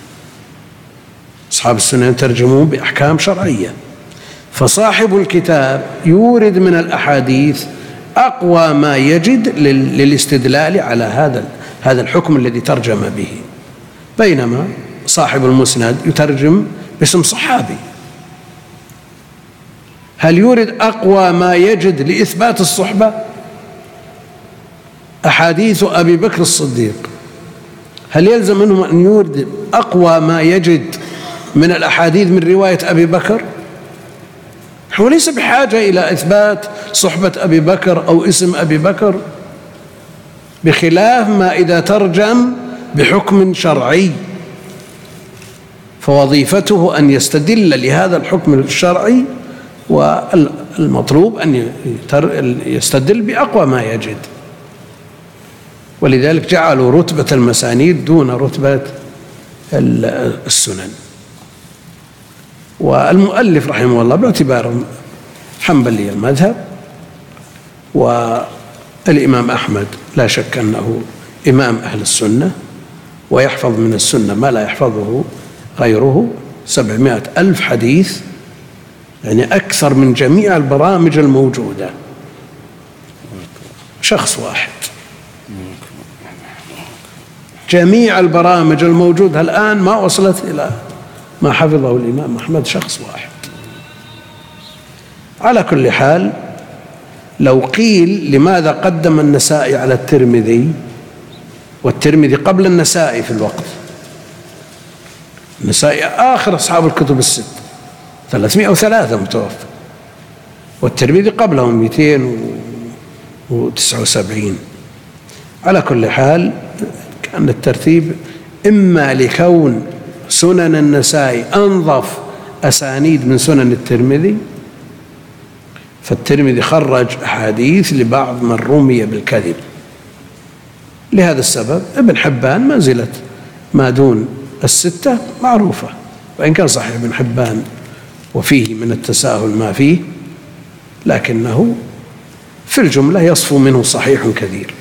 أصحاب السنن يترجمون بأحكام شرعية، فصاحب الكتاب يورد من الأحاديث أقوى ما يجد للاستدلال على هذا الحكم الذي ترجم به، بينما صاحب المسند يترجم باسم صحابي. هل يورد أقوى ما يجد لإثبات الصحبة؟ أحاديث أبي بكر الصديق، هل يلزم منهم أن يورد أقوى ما يجد من الأحاديث من رواية أبي بكر؟ هو ليس بحاجة إلى إثبات صحبة أبي بكر أو اسم أبي بكر، بخلاف ما إذا ترجم بحكم شرعي، فوظيفته أن يستدل لهذا الحكم الشرعي، والمطلوب أن يستدل بأقوى ما يجد. ولذلك جعلوا رتبة المسانيد دون رتبة السنن. والمؤلف رحمه الله باعتباره حنبلي المذهب، والإمام أحمد لا شك أنه إمام أهل السنة ويحفظ من السنة ما لا يحفظه غيره، 700,000 حديث، يعني أكثر من جميع البرامج الموجودة، شخص واحد. جميع البرامج الموجودة الآن ما وصلت إلى ما حفظه الإمام أحمد، شخص واحد. على كل حال، لو قيل لماذا قدم النسائي على الترمذي، والترمذي قبل النسائي في الوقت، النسائي آخر أصحاب الكتب الست 303 متوفى، والترمذي قبلهم 279. على كل حال كان الترتيب إما لكون سنن النسائي أنظف أسانيد من سنن الترمذي، فالترمذي خرج أحاديث لبعض من رمي بالكذب. لهذا السبب ابن حبان منزلة ما دون الستة معروفة، وإن كان صحيح ابن حبان وفيه من التساهل ما فيه، لكنه في الجملة يصفو منه صحيح كثير.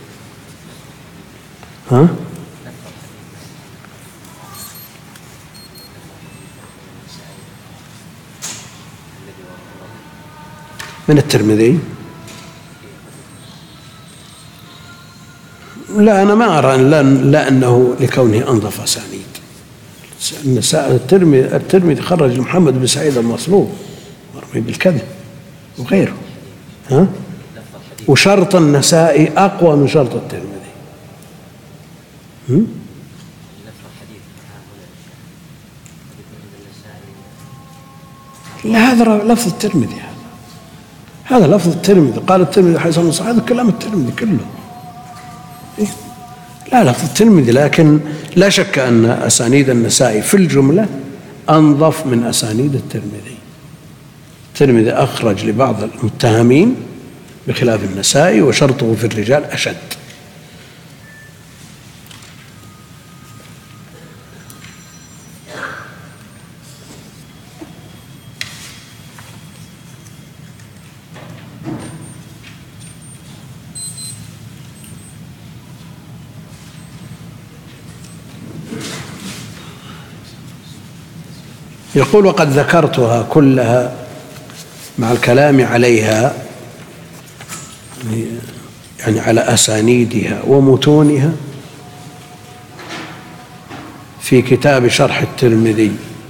من الترمذي؟ لا، أنا ما أرى لا أنه لكونه أنظف أسانيد. الترمذي خرج محمد بن سعيد المصلوب مرمي بالكذب وغيره، وشرط النسائي أقوى من شرط الترمذي. لا، هذا لفظ الترمذي، هذا لفظ الترمذي. قال الترمذي حسن صحيح، هذا كلام الترمذي كله. لا، لفظ الترمذي، لكن لا شك أن أسانيد النسائي في الجملة أنظف من أسانيد الترمذي. الترمذي أخرج لبعض المتهمين بخلاف النسائي، وشرطه في الرجال أشد. يقول: وقد ذكرتها كلها مع الكلام عليها، يعني على أسانيدها ومتونها، في كتاب شرح الترمذي.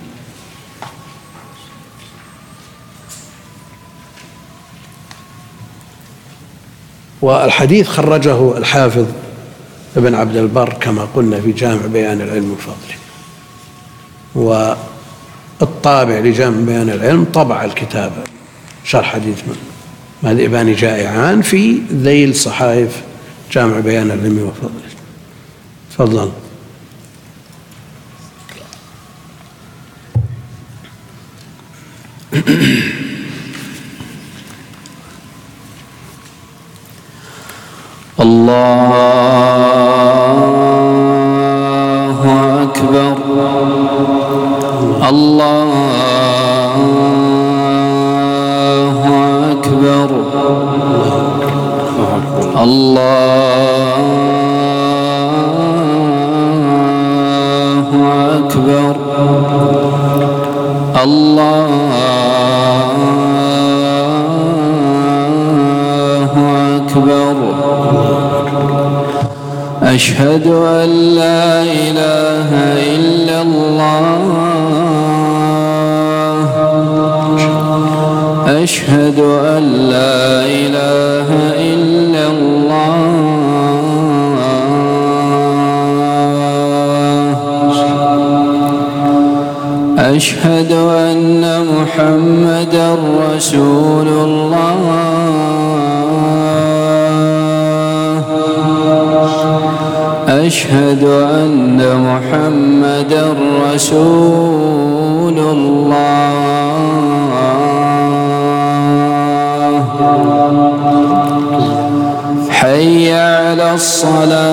والحديث خرجه الحافظ ابن عبد البر كما قلنا في جامع بيان العلم وفضله، والطابع لجامع بيان العلم طبع الكتاب شرح حديث مذئبان جائعان في ذيل صحائف جامع بيان العلم وفضله. تفضل. الله أكبر، الله أكبر، الله أكبر، الله أكبر. أشهد أن لا إله إلا الله، أشهد أن لا إله إلا الله، أشهد أن محمدًا رسول الله، أشهد أن محمدًا رسول الله. حي على الصلاة،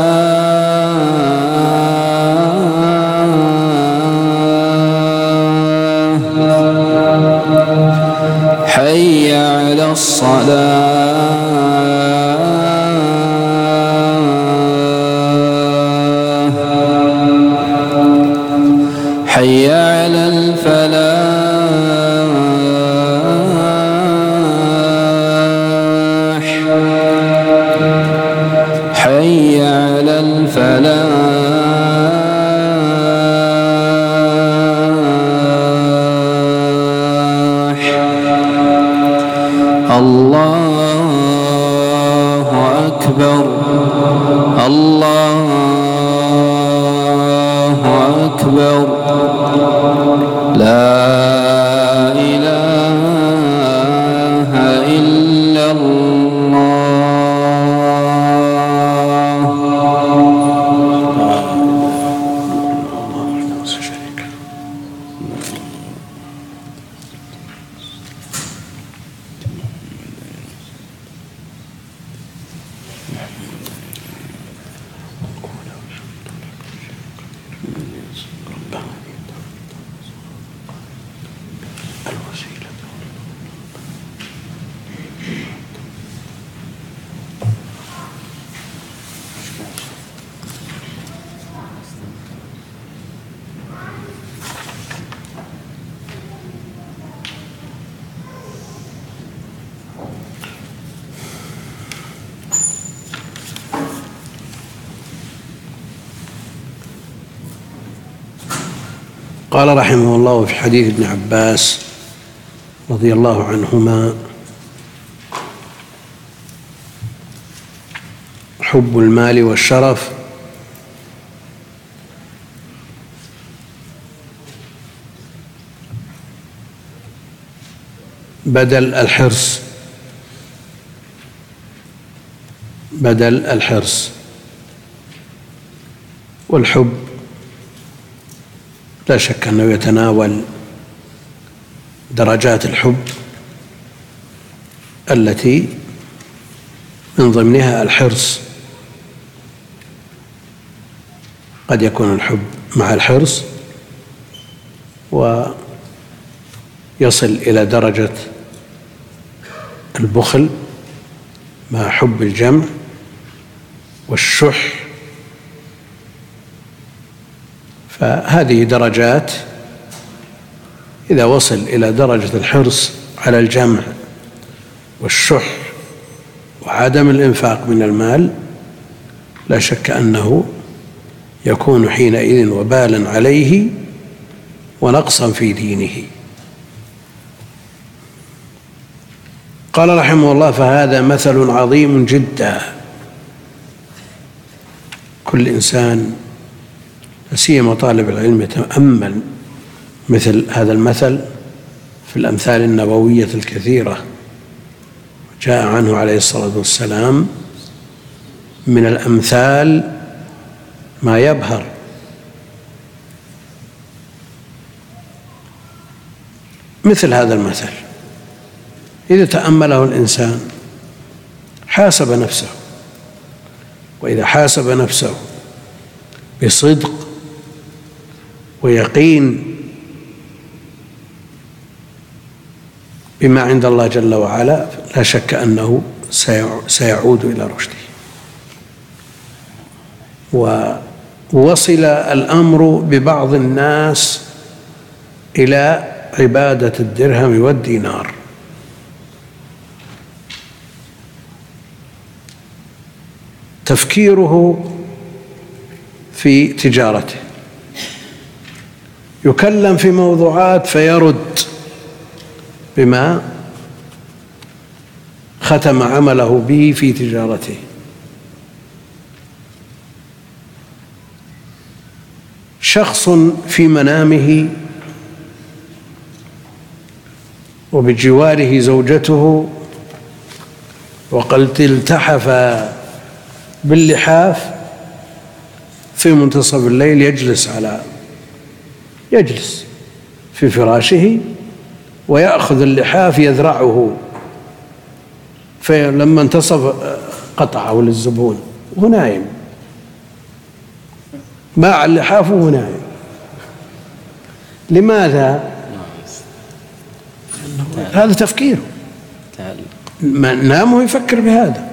على الفلاح حي على الفلاح الله أكبر الله أكبر لا إله إلا قال رحمه الله في حديث ابن عباس رضي الله عنهما: حب المال والشرف بدل الحرص، والحب لا شك أنه يتناول درجات الحب التي من ضمنها الحرص. قد يكون الحب مع الحرص ويصل إلى درجة البخل مع حب الجمع والشح، فهذه درجات. إذا وصل إلى درجة الحرص على الجمع والشح وعدم الإنفاق من المال، لا شك أنه يكون حينئذ وبالا عليه ونقصا في دينه. قال رحمه الله: فهذا مثل عظيم جدا. كل إنسان سيما طالب العلم يتأمل مثل هذا المثل في الأمثال النبوية الكثيرة. جاء عنه عليه الصلاة والسلام من الأمثال ما يبهر. مثل هذا المثل إذا تأمله الإنسان حاسب نفسه، وإذا حاسب نفسه بصدق ويقين بما عند الله جل وعلا، لا شك أنه سيعود إلى رشده. ووصل الأمر ببعض الناس إلى عبادة الدرهم والدينار. تفكيره في تجارته، يكلم في موضوعات فيرد بما ختم عمله به في تجارته. شخص في منامه وبجواره زوجته وقد التحف باللحاف، في منتصف الليل يجلس في فراشه ويأخذ اللحاف يذرعه، فلما انتصف قطعه للزبون وهو نايم، باع اللحاف وهو نايم. لماذا؟ هذا تفكيره، نام ويفكر بهذا.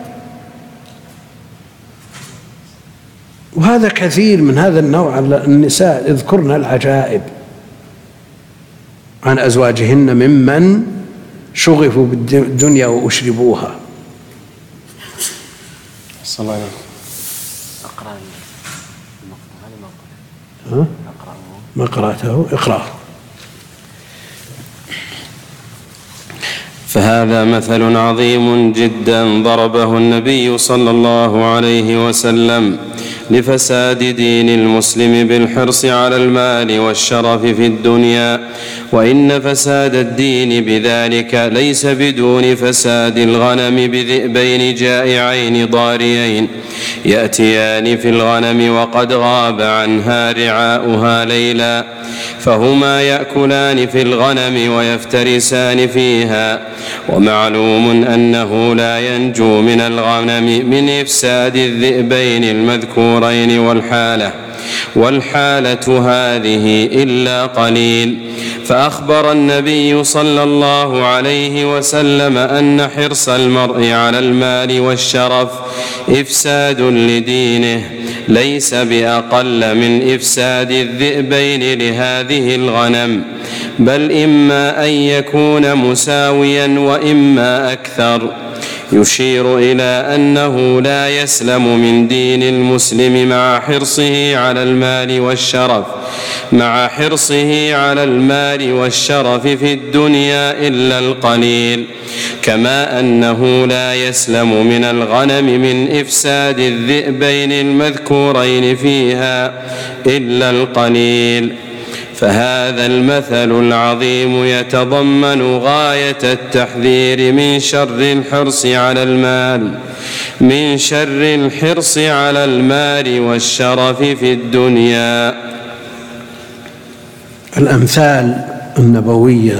وهذا كثير من هذا النوع. النساء يذكرن العجائب، عن أزواجهن ممن شغفوا بالدنيا وأشربوها. صلى الله عليه وسلم. ما قرأته اقرأه. فهذا مثل عظيم جدا ضربه النبي صلى الله عليه وسلم لفساد دين المسلم بالحرص على المال والشرف في الدنيا، وإن فساد الدين بذلك ليس بدون فساد الغنم بذئبين جائعين ضاريين يأتيان في الغنم وقد غاب عنها رعاؤها ليلا، فهما يأكلان في الغنم ويفترسان فيها. ومعلوم أنه لا ينجو من الغنم من إفساد الذئبين المذكورين والحالة هذه إلا قليل. فأخبر النبي صلى الله عليه وسلم أن حرص المرء على المال والشرف إفساد لدينه ليس بأقل من إفساد الذئبين لهذه الغنم، بل إما أن يكون مساويا وإما أكثر، يشير إلى أنه لا يسلم من دين المسلم مع حرصه على المال والشرف في الدنيا إلا القليل، كما أنه لا يسلم من الغنم من إفساد الذئبين المذكورين فيها إلا القليل. فهذا المثل العظيم يتضمن غاية التحذير من شر الحرص على المال والشرف في الدنيا. الأمثال النبوية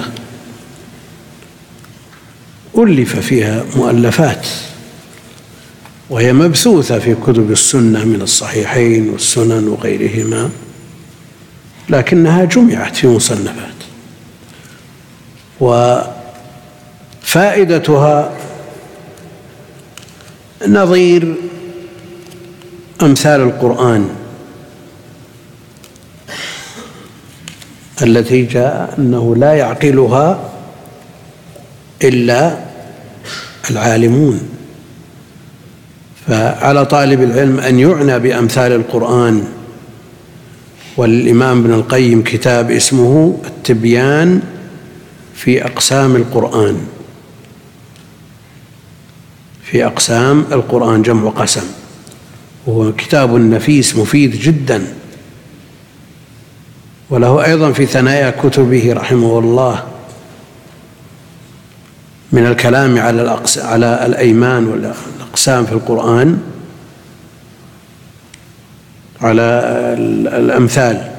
ألف فيها مؤلفات، وهي مبثوثة في كتب السنة من الصحيحين والسنن وغيرهما، لكنها جمعت في مصنفات، وفائدتها نظير أمثال القرآن التي جاء أنه لا يعقلها إلا العالمون، فعلى طالب العلم أن يعنى بأمثال القرآن. والإمام ابن القيم كتاب اسمه التبيان في أقسام القرآن، جمع قسم، وهو كتاب نفيس مفيد جدا. وله أيضا في ثنايا كتبه رحمه الله من الكلام على الأيمان والأقسام في القرآن على الأمثال.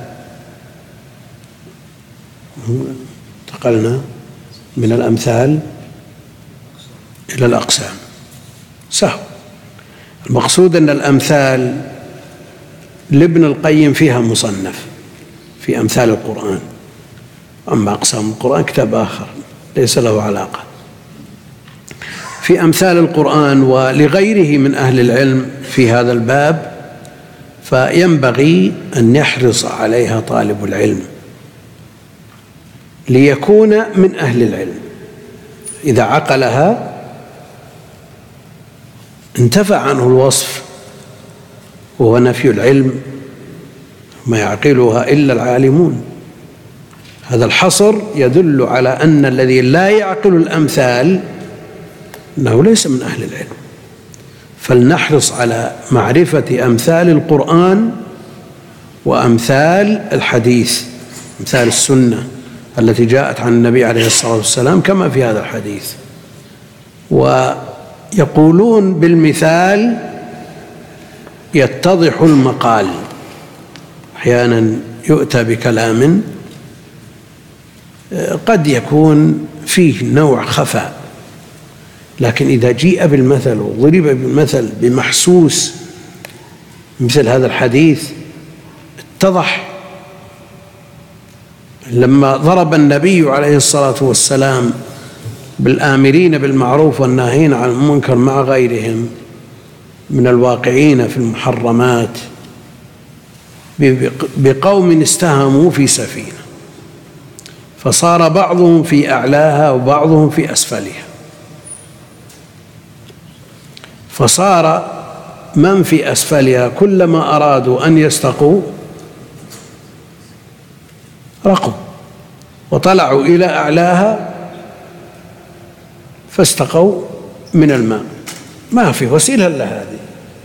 انتقلنا من الأمثال إلى الأقسام، سهو. المقصود أن الأمثال لابن القيم فيها مصنف في أمثال القرآن، أما أقسام القرآن كتاب آخر ليس له علاقة. في أمثال القرآن ولغيره من أهل العلم في هذا الباب، فينبغي أن يحرص عليها طالب العلم ليكون من أهل العلم. إذا عقلها انتفع عنه الوصف، وهو نفي العلم، ما يعقلها إلا العالمون. هذا الحصر يدل على أن الذي لا يعقل الأمثال أنه ليس من أهل العلم. فلنحرص على معرفة أمثال القرآن وأمثال الحديث، أمثال السنة التي جاءت عن النبي عليه الصلاة والسلام كما في هذا الحديث. ويقولون بالمثال يتضح المقال. أحيانا يؤتى بكلام قد يكون فيه نوع خفاء، لكن إذا جيء بالمثل وضرب بالمثل بمحسوس مثل هذا الحديث اتضح. لما ضرب النبي عليه الصلاة والسلام بالآمرين بالمعروف والناهين عن المنكر مع غيرهم من الواقعين في المحرمات بقوم استهموا في سفينة، فصار بعضهم في أعلاها وبعضهم في أسفلها، فصار من في أسفلها كلما أرادوا أن يستقوا رقوا وطلعوا إلى أعلاها فاستقوا من الماء، ما في وسيلة إلا هذه،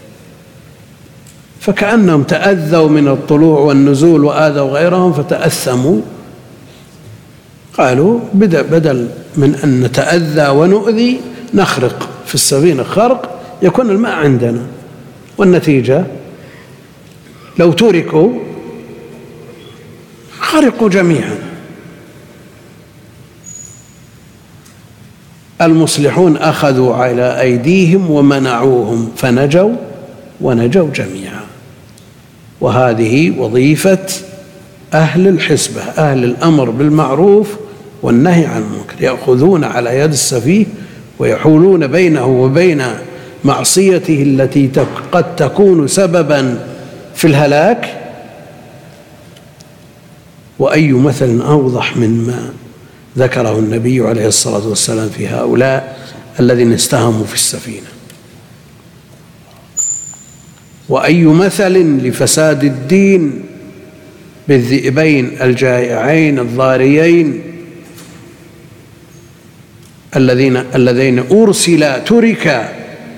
فكأنهم تأذوا من الطلوع والنزول وآذوا غيرهم فتأثموا، قالوا بدل من أن نتأذى ونؤذي نخرق في السفينة خرق يكون الماء عندنا، والنتيجة لو تركوا خرقوا جميعا. المصلحون أخذوا على أيديهم ومنعوهم فنجوا ونجوا جميعا. وهذه وظيفة أهل الحسبة، أهل الأمر بالمعروف والنهي عن المنكر، يأخذون على يد السفيه ويحولون بينه وبين معصيته التي قد تكون سببا في الهلاك. وأي مثل أوضح مما ذكره النبي عليه الصلاة والسلام في هؤلاء الذين استهموا في السفينة. وأي مثل لفساد الدين بالذئبين الجائعين الضاريين الذين أرسلا تركا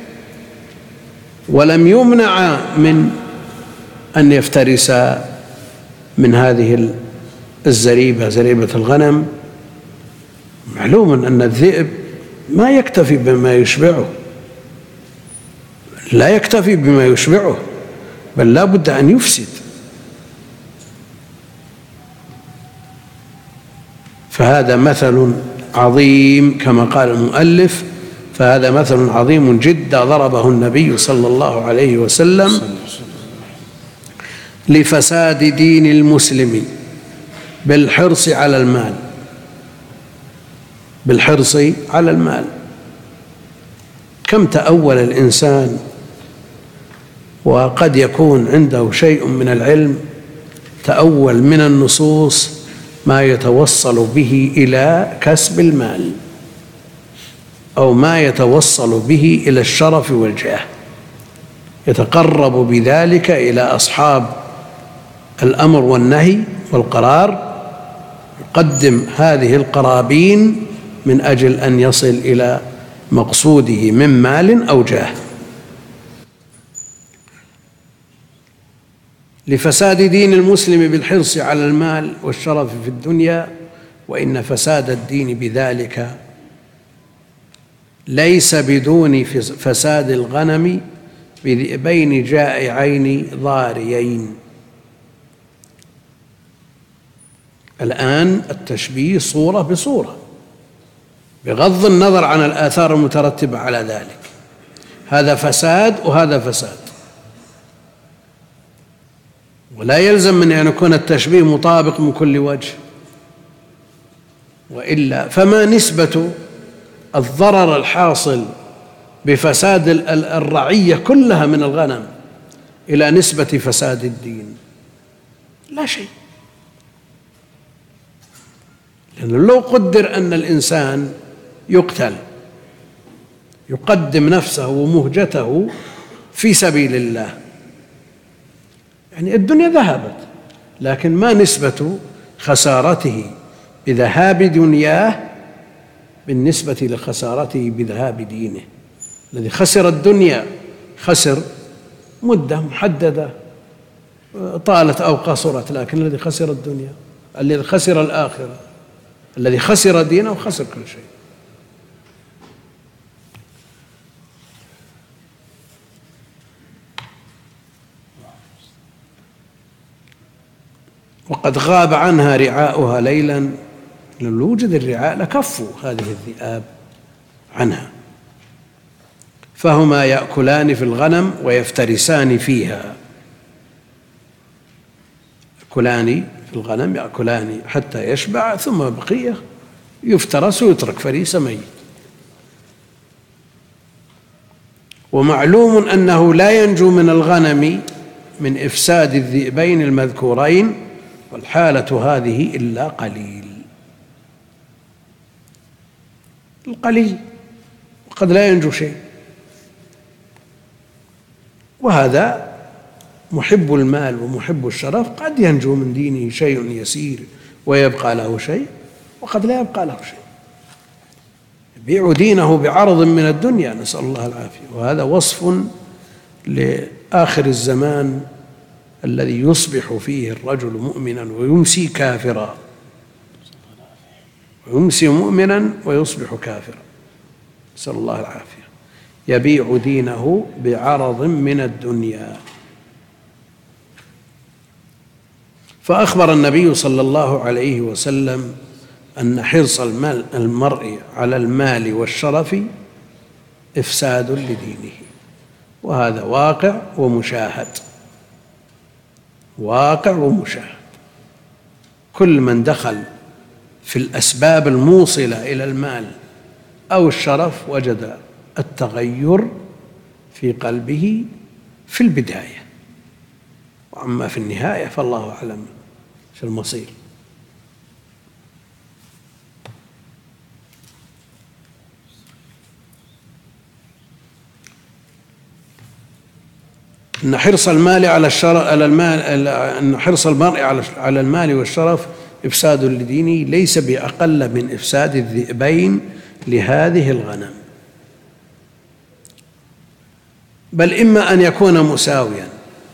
ولم يمنع من أن يفترسا من هذه الزريبة، زريبة الغنم. معلوم أن الذئب ما يكتفي بما يشبعه، لا يكتفي بما يشبعه، بل لا بد أن يفسد. فهذا مثل عظيم كما قال المؤلف، فهذا مثل عظيم جدا ضربه النبي صلى الله عليه وسلم لفساد دين المسلم بالحرص على المال، بالحرص على المال. كم تأول الإنسان وقد يكون عنده شيء من العلم، تأول من النصوص ما يتوصل به إلى كسب المال أو ما يتوصل به إلى الشرف والجاه، يتقرب بذلك إلى أصحاب الأمر والنهي والقرار، يقدم هذه القرابين من أجل أن يصل إلى مقصوده من مال أو جاه. لفساد دين المسلم بالحرص على المال والشرف في الدنيا، وإن فساد الدين بذلك ليس بدون فساد الغنم بذئبين جائعين ضاريين. الآن التشبيه صورة بصورة بغض النظر عن الآثار المترتبة على ذلك، هذا فساد وهذا فساد، ولا يلزم من أن يكون التشبيه مطابق من كل وجه، وإلا فما نسبة الضرر الحاصل بفساد الرعية كلها من الغنم إلى نسبة فساد الدين؟ لا شيء. لأنه لو قدر أن الإنسان يقتل يقدم نفسه ومهجته في سبيل الله، يعني الدنيا ذهبت، لكن ما نسبة خسارته بذهاب دنياه بالنسبة لخسارته بذهاب دينه؟ الذي خسر الدنيا خسر مدة محددة طالت أو قصرت، لكن الذي خسر الدنيا، الذي خسر الآخرة، الذي خسر دينه وخسر كل شيء. وقد غاب عنها رعاؤها ليلا، لو وجد الرعاء لكفوا هذه الذئاب عنها، فهما يأكلان في الغنم ويفترسان فيها. يأكلان في الغنم، يأكلان حتى يشبع، ثم بقية يفترس ويترك فريسة ميت. ومعلوم أنه لا ينجو من الغنم من إفساد الذئبين المذكورين، والحالة هذه إلا قليل. القليل وقد لا ينجو شيء. وهذا محب المال ومحب الشرف قد ينجو من دينه شيء يسير ويبقى له شيء، وقد لا يبقى له شيء. يبيع دينه بعرض من الدنيا، نسأل الله العافية. وهذا وصف لآخر الزمان الذي يصبح فيه الرجل مؤمنا ويمسي كافرا، ويمسي مؤمنا ويصبح كافرا، نسأل الله العافية. يبيع دينه بعرض من الدنيا. فأخبر النبي صلى الله عليه وسلم أن حرص المرء على المال والشرف إفساد لدينه، وهذا واقع ومشاهد، واقع ومشاهد. كل من دخل في الأسباب الموصلة إلى المال أو الشرف وجد التغير في قلبه في البداية، وأما في النهاية فالله أعلم في المصير. أن حرص المال على أن حرص المرء على المال والشرف إفساد لدينه ليس بأقل من إفساد الذئبين لهذه الغنم، بل إما أن يكون مساويا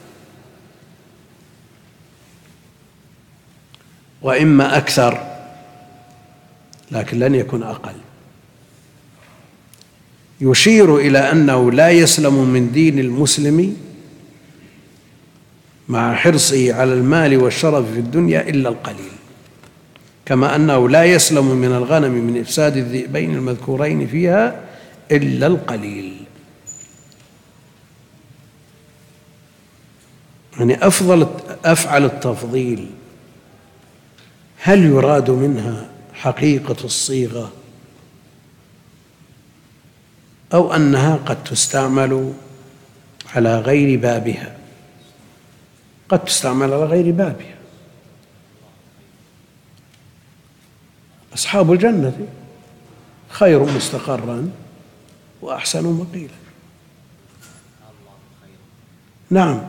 وإما أكثر، لكن لن يكون أقل. يشير إلى أنه لا يسلم من دين المسلم مع حرصه على المال والشرف في الدنيا إلا القليل، كما أنه لا يسلم من الغنم من إفساد الذئبين المذكورين فيها إلا القليل. يعني أفعل التفضيل هل يراد منها حقيقة الصيغة أو أنها قد تستعمل على غير بابها؟ قد تستعمل على غير بابها. أصحاب الجنة خير مستقرا وأحسن مقيلا. نعم،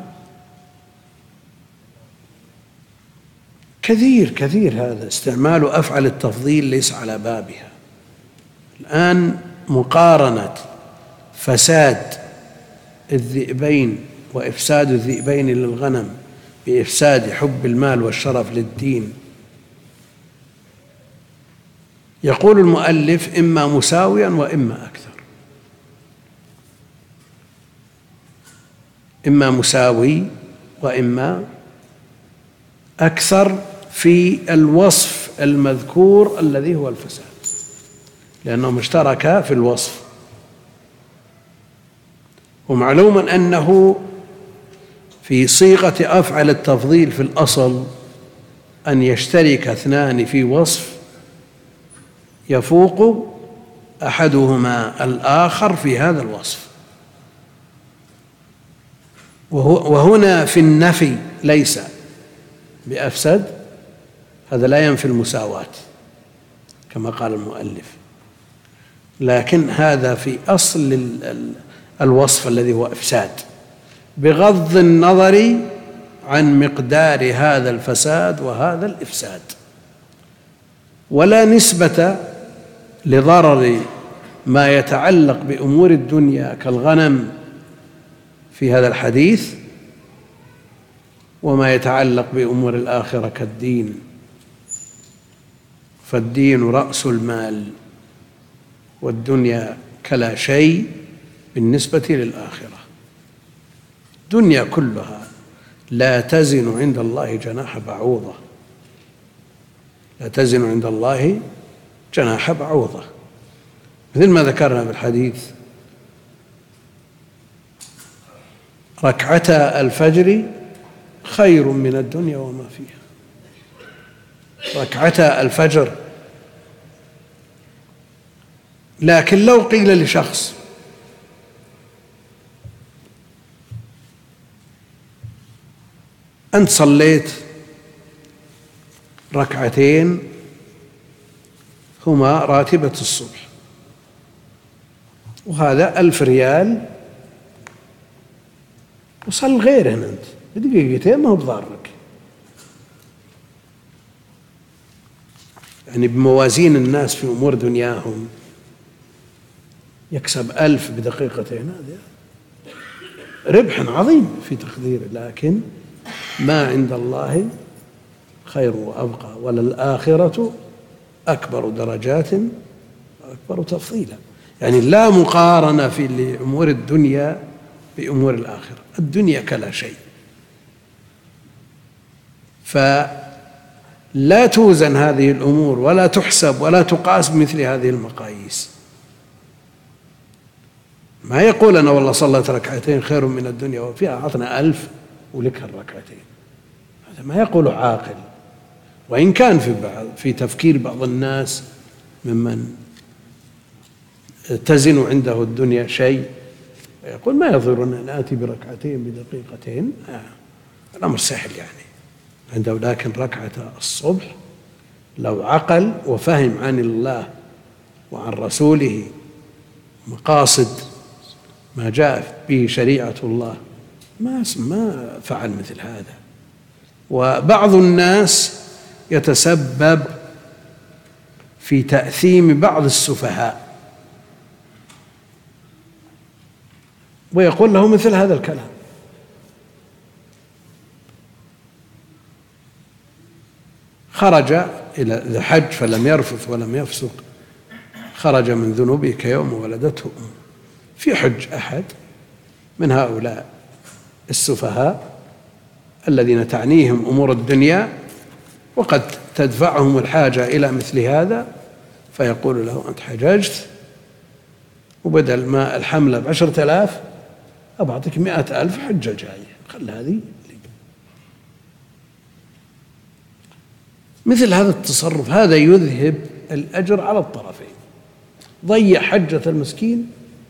كثير هذا استعمال أفعل التفضيل ليس على بابها. الآن مقارنة فساد الذئبين وإفساد الذئبين للغنم بإفساد حب المال والشرف للدين، يقول المؤلف إما مساويا وإما أكثر. إما مساوي وإما أكثر في الوصف المذكور الذي هو الفساد، لأنهم اشتركا في الوصف. ومعلوم أنه في صيغة أفعل التفضيل في الأصل أن يشترك اثنان في وصف يفوق أحدهما الآخر في هذا الوصف. وهنا في النفي ليس بأفسد، هذا لا ينفي المساواة كما قال المؤلف، لكن هذا في أصل الوصف الذي هو إفساد، بغض النظر عن مقدار هذا الفساد وهذا الإفساد. ولا نسبة لضرر ما يتعلق بأمور الدنيا كالغنم في هذا الحديث وما يتعلق بأمور الآخرة كالدين، فالدين رأس المال والدنيا كلا شيء بالنسبة للآخرة. الدنيا كلها لا تزن عند الله جناح بعوضة، لا تزن عند الله جناح بعوضة، مثل ما ذكرنا بالحديث: ركعتا الفجر خير من الدنيا وما فيها. ركعتا الفجر. لكن لو قيل لشخص: أنت صليت ركعتين هما راتبة الصبح وهذا 1000 ريال وصل غيرهن أنت بدقيقتين ما هو بضارك. يعني بموازين الناس في أمور دنياهم يكسب 1000 بدقيقتين، هذا ربح عظيم في تقديره، لكن ما عند الله خير وأبقى، وللآخرة أكبر درجات وأكبر تفضيلا. يعني لا مقارنة في أمور الدنيا بأمور الآخرة، الدنيا كلا شيء، فلا توزن هذه الأمور ولا تحسب ولا تقاس بمثل هذه المقاييس. ما يقول أنا والله صلت ركعتين خير من الدنيا وفيها، أعطنا 1000 ولك الركعتين، هذا ما يقول عاقل. وإن كان في تفكير بعض الناس ممن تزن عنده الدنيا شيء يقول ما يضرنا أن آتي بركعتين بدقيقتين، الأمر سهل يعني عنده. لكن ركعة الصبح لو عقل وفهم عن الله وعن رسوله مقاصد ما جاء به شريعة الله ما فعل مثل هذا. وبعض الناس يتسبب في تأثيم بعض السفهاء ويقول له مثل هذا الكلام. خرج إلى حج فلم يرفث ولم يفسق خرج من ذنوبه كيوم ولدته أمه. في حج أحد من هؤلاء السفهاء الذين تعنيهم أمور الدنيا وقد تدفعهم الحاجة إلى مثل هذا، فيقول له أنت حججت وبدل ما الحملة ب10,000 أبعطك 100,000 حجة جاية، خل هذه. مثل هذا التصرف هذا يذهب الأجر على الطرفين، ضيع حجة المسكين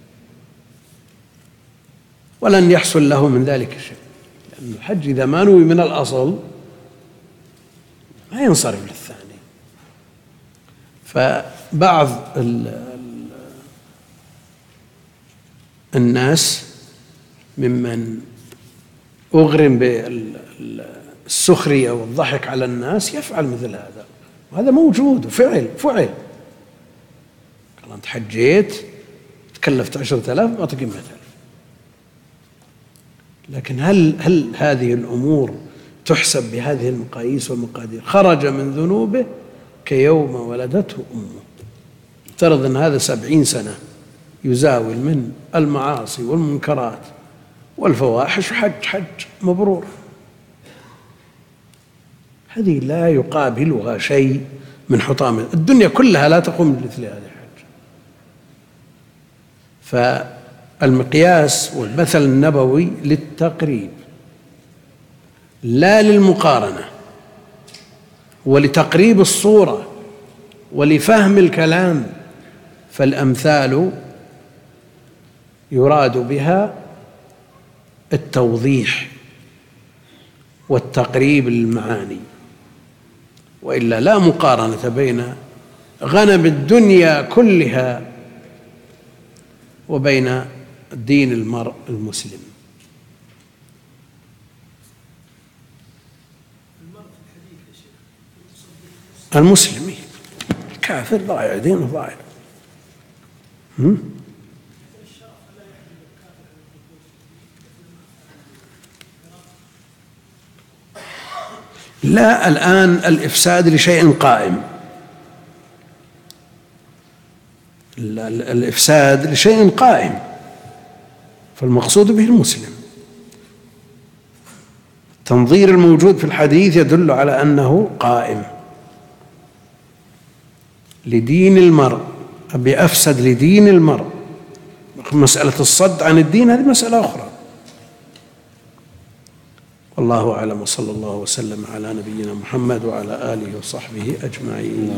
ولن يحصل له من ذلك شيء، لأن الحج إذا ما نوي من الأصل ما ينصرف للثاني. فبعض الناس ممن أغرم بالسخرية والضحك على الناس يفعل مثل هذا، وهذا موجود وفعل قال أنت حجيت تكلفت 10,000 أعطيك 100,000. لكن هل هذه الأمور تحسب بهذه المقاييس والمقادير؟ خرج من ذنوبه كيوم ولدته أمه. افترض أن هذا 70 سنة يزاول من المعاصي والمنكرات والفواحش حج مبرور، هذه لا يقابلها شيء من حطام الدنيا كلها، لا تقوم بمثل هذا الحج. فالمقياس والمثل النبوي للتقريب لا للمقارنة، ولتقريب الصورة ولفهم الكلام. فالأمثال يراد بها التوضيح والتقريب للمعاني، وإلا لا مقارنة بين غنم الدنيا كلها وبين دين المرء المسلم. المسلم الكافر ضائع، دينه ضائع. لا، الآن الإفساد لشيء قائم، الإفساد لشيء قائم، فالمقصود به المسلم. التنظير الموجود في الحديث يدل على أنه قائم لدين المرء، بأفسد لدين المرء. مسألة الصد عن الدين هذه مسألة أخرى. والله أعلم، وصلى الله وسلم على نبينا محمد وعلى آله وصحبه أجمعين.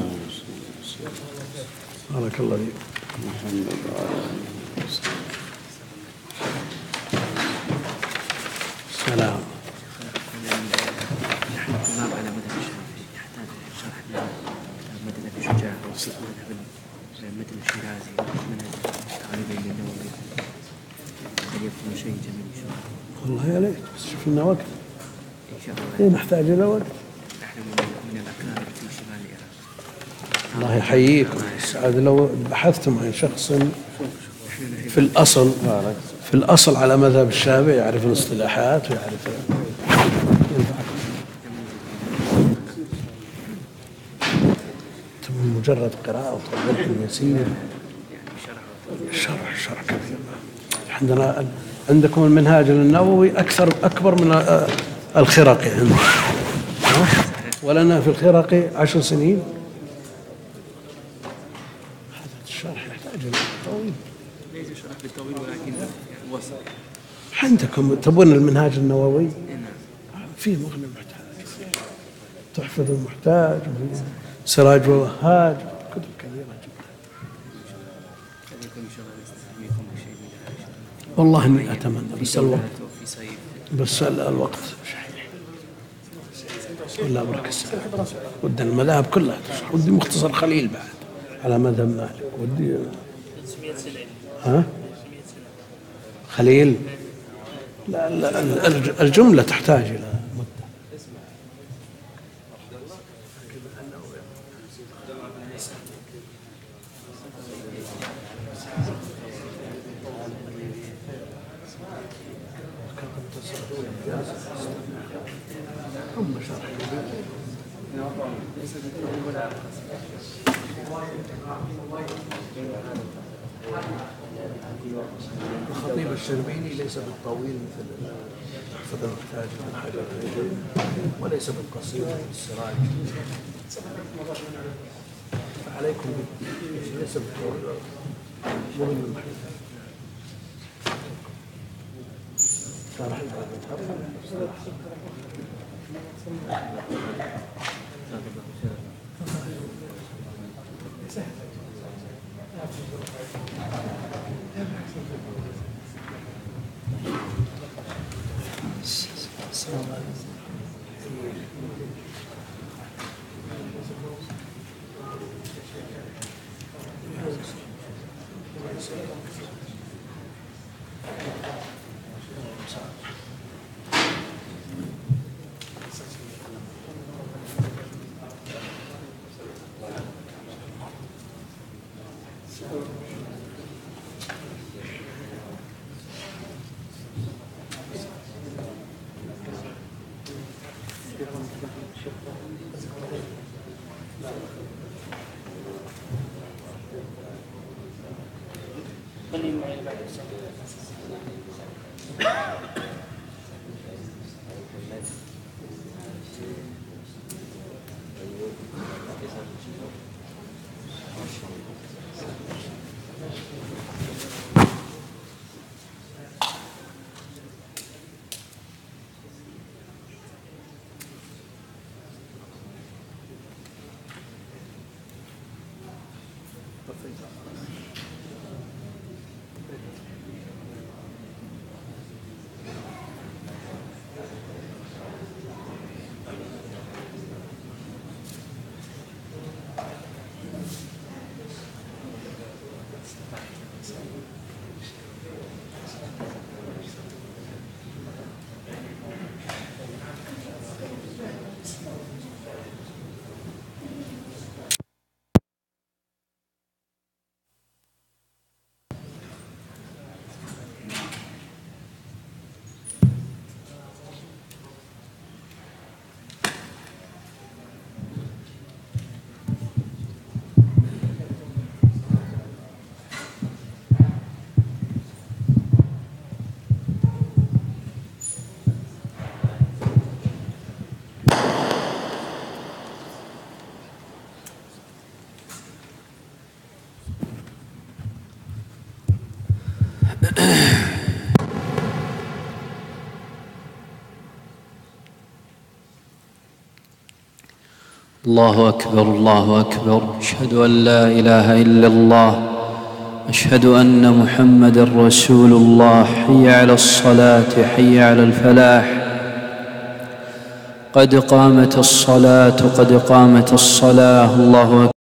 بارك الله فيك. سلام. على مذهب الشافعي يحتاج شرح مذهب شجاع ومذهب مثل الشيرازي منهج تعريبي للنووي قد يكون شيء جميل إن شاء الله. والله يا ليت بس شوف لنا وقت. إن شاء الله. نحتاج إلى وقت. نحن من الأكابر في شمال العراق. الله يحييكم. سعد لو بحثتم عن شخص في الأصل على مذهب الشافعي يعرف الاصطلاحات ويعرف مجرد قراءة وتوضيح يسير. شرح كبير. عندكم المنهاج النووي أكبر من الخرقي عندنا، ولنا في الخرقي 10 سنين. هذا الشرح يحتاج إلى طويل. ليس شرح بالطويل ولكن وسط. عندكم تبون المنهاج النووي؟ في مغني محتاج، تحفة المحتاج، سراج ووهاج، كتب كبيرة جدا. والله إني أتمنى بس الوقت شحيح. ولا بركة السلام. ودنا المذاهب كلها تشرح. ودي مختصر خليل بعد على مذهب مالك. ودي 500 سنة. ها؟ خليل؟ لا الجملة تحتاج إلى مدة. الخطيب الشربيني ليس بالطويل مثل تحفة المحتاج بن حجر وليس بالقصير مثل السراج. فعليكم ليس بالطويل مهم المحتاج. شرح الله أكبر الله أكبر. أشهد أن لا إله إلا الله. أشهد أن محمد رسول الله. حي على الصلاة حي على الفلاح. قد قامت الصلاة قد قامت الصلاة. الله أكبر.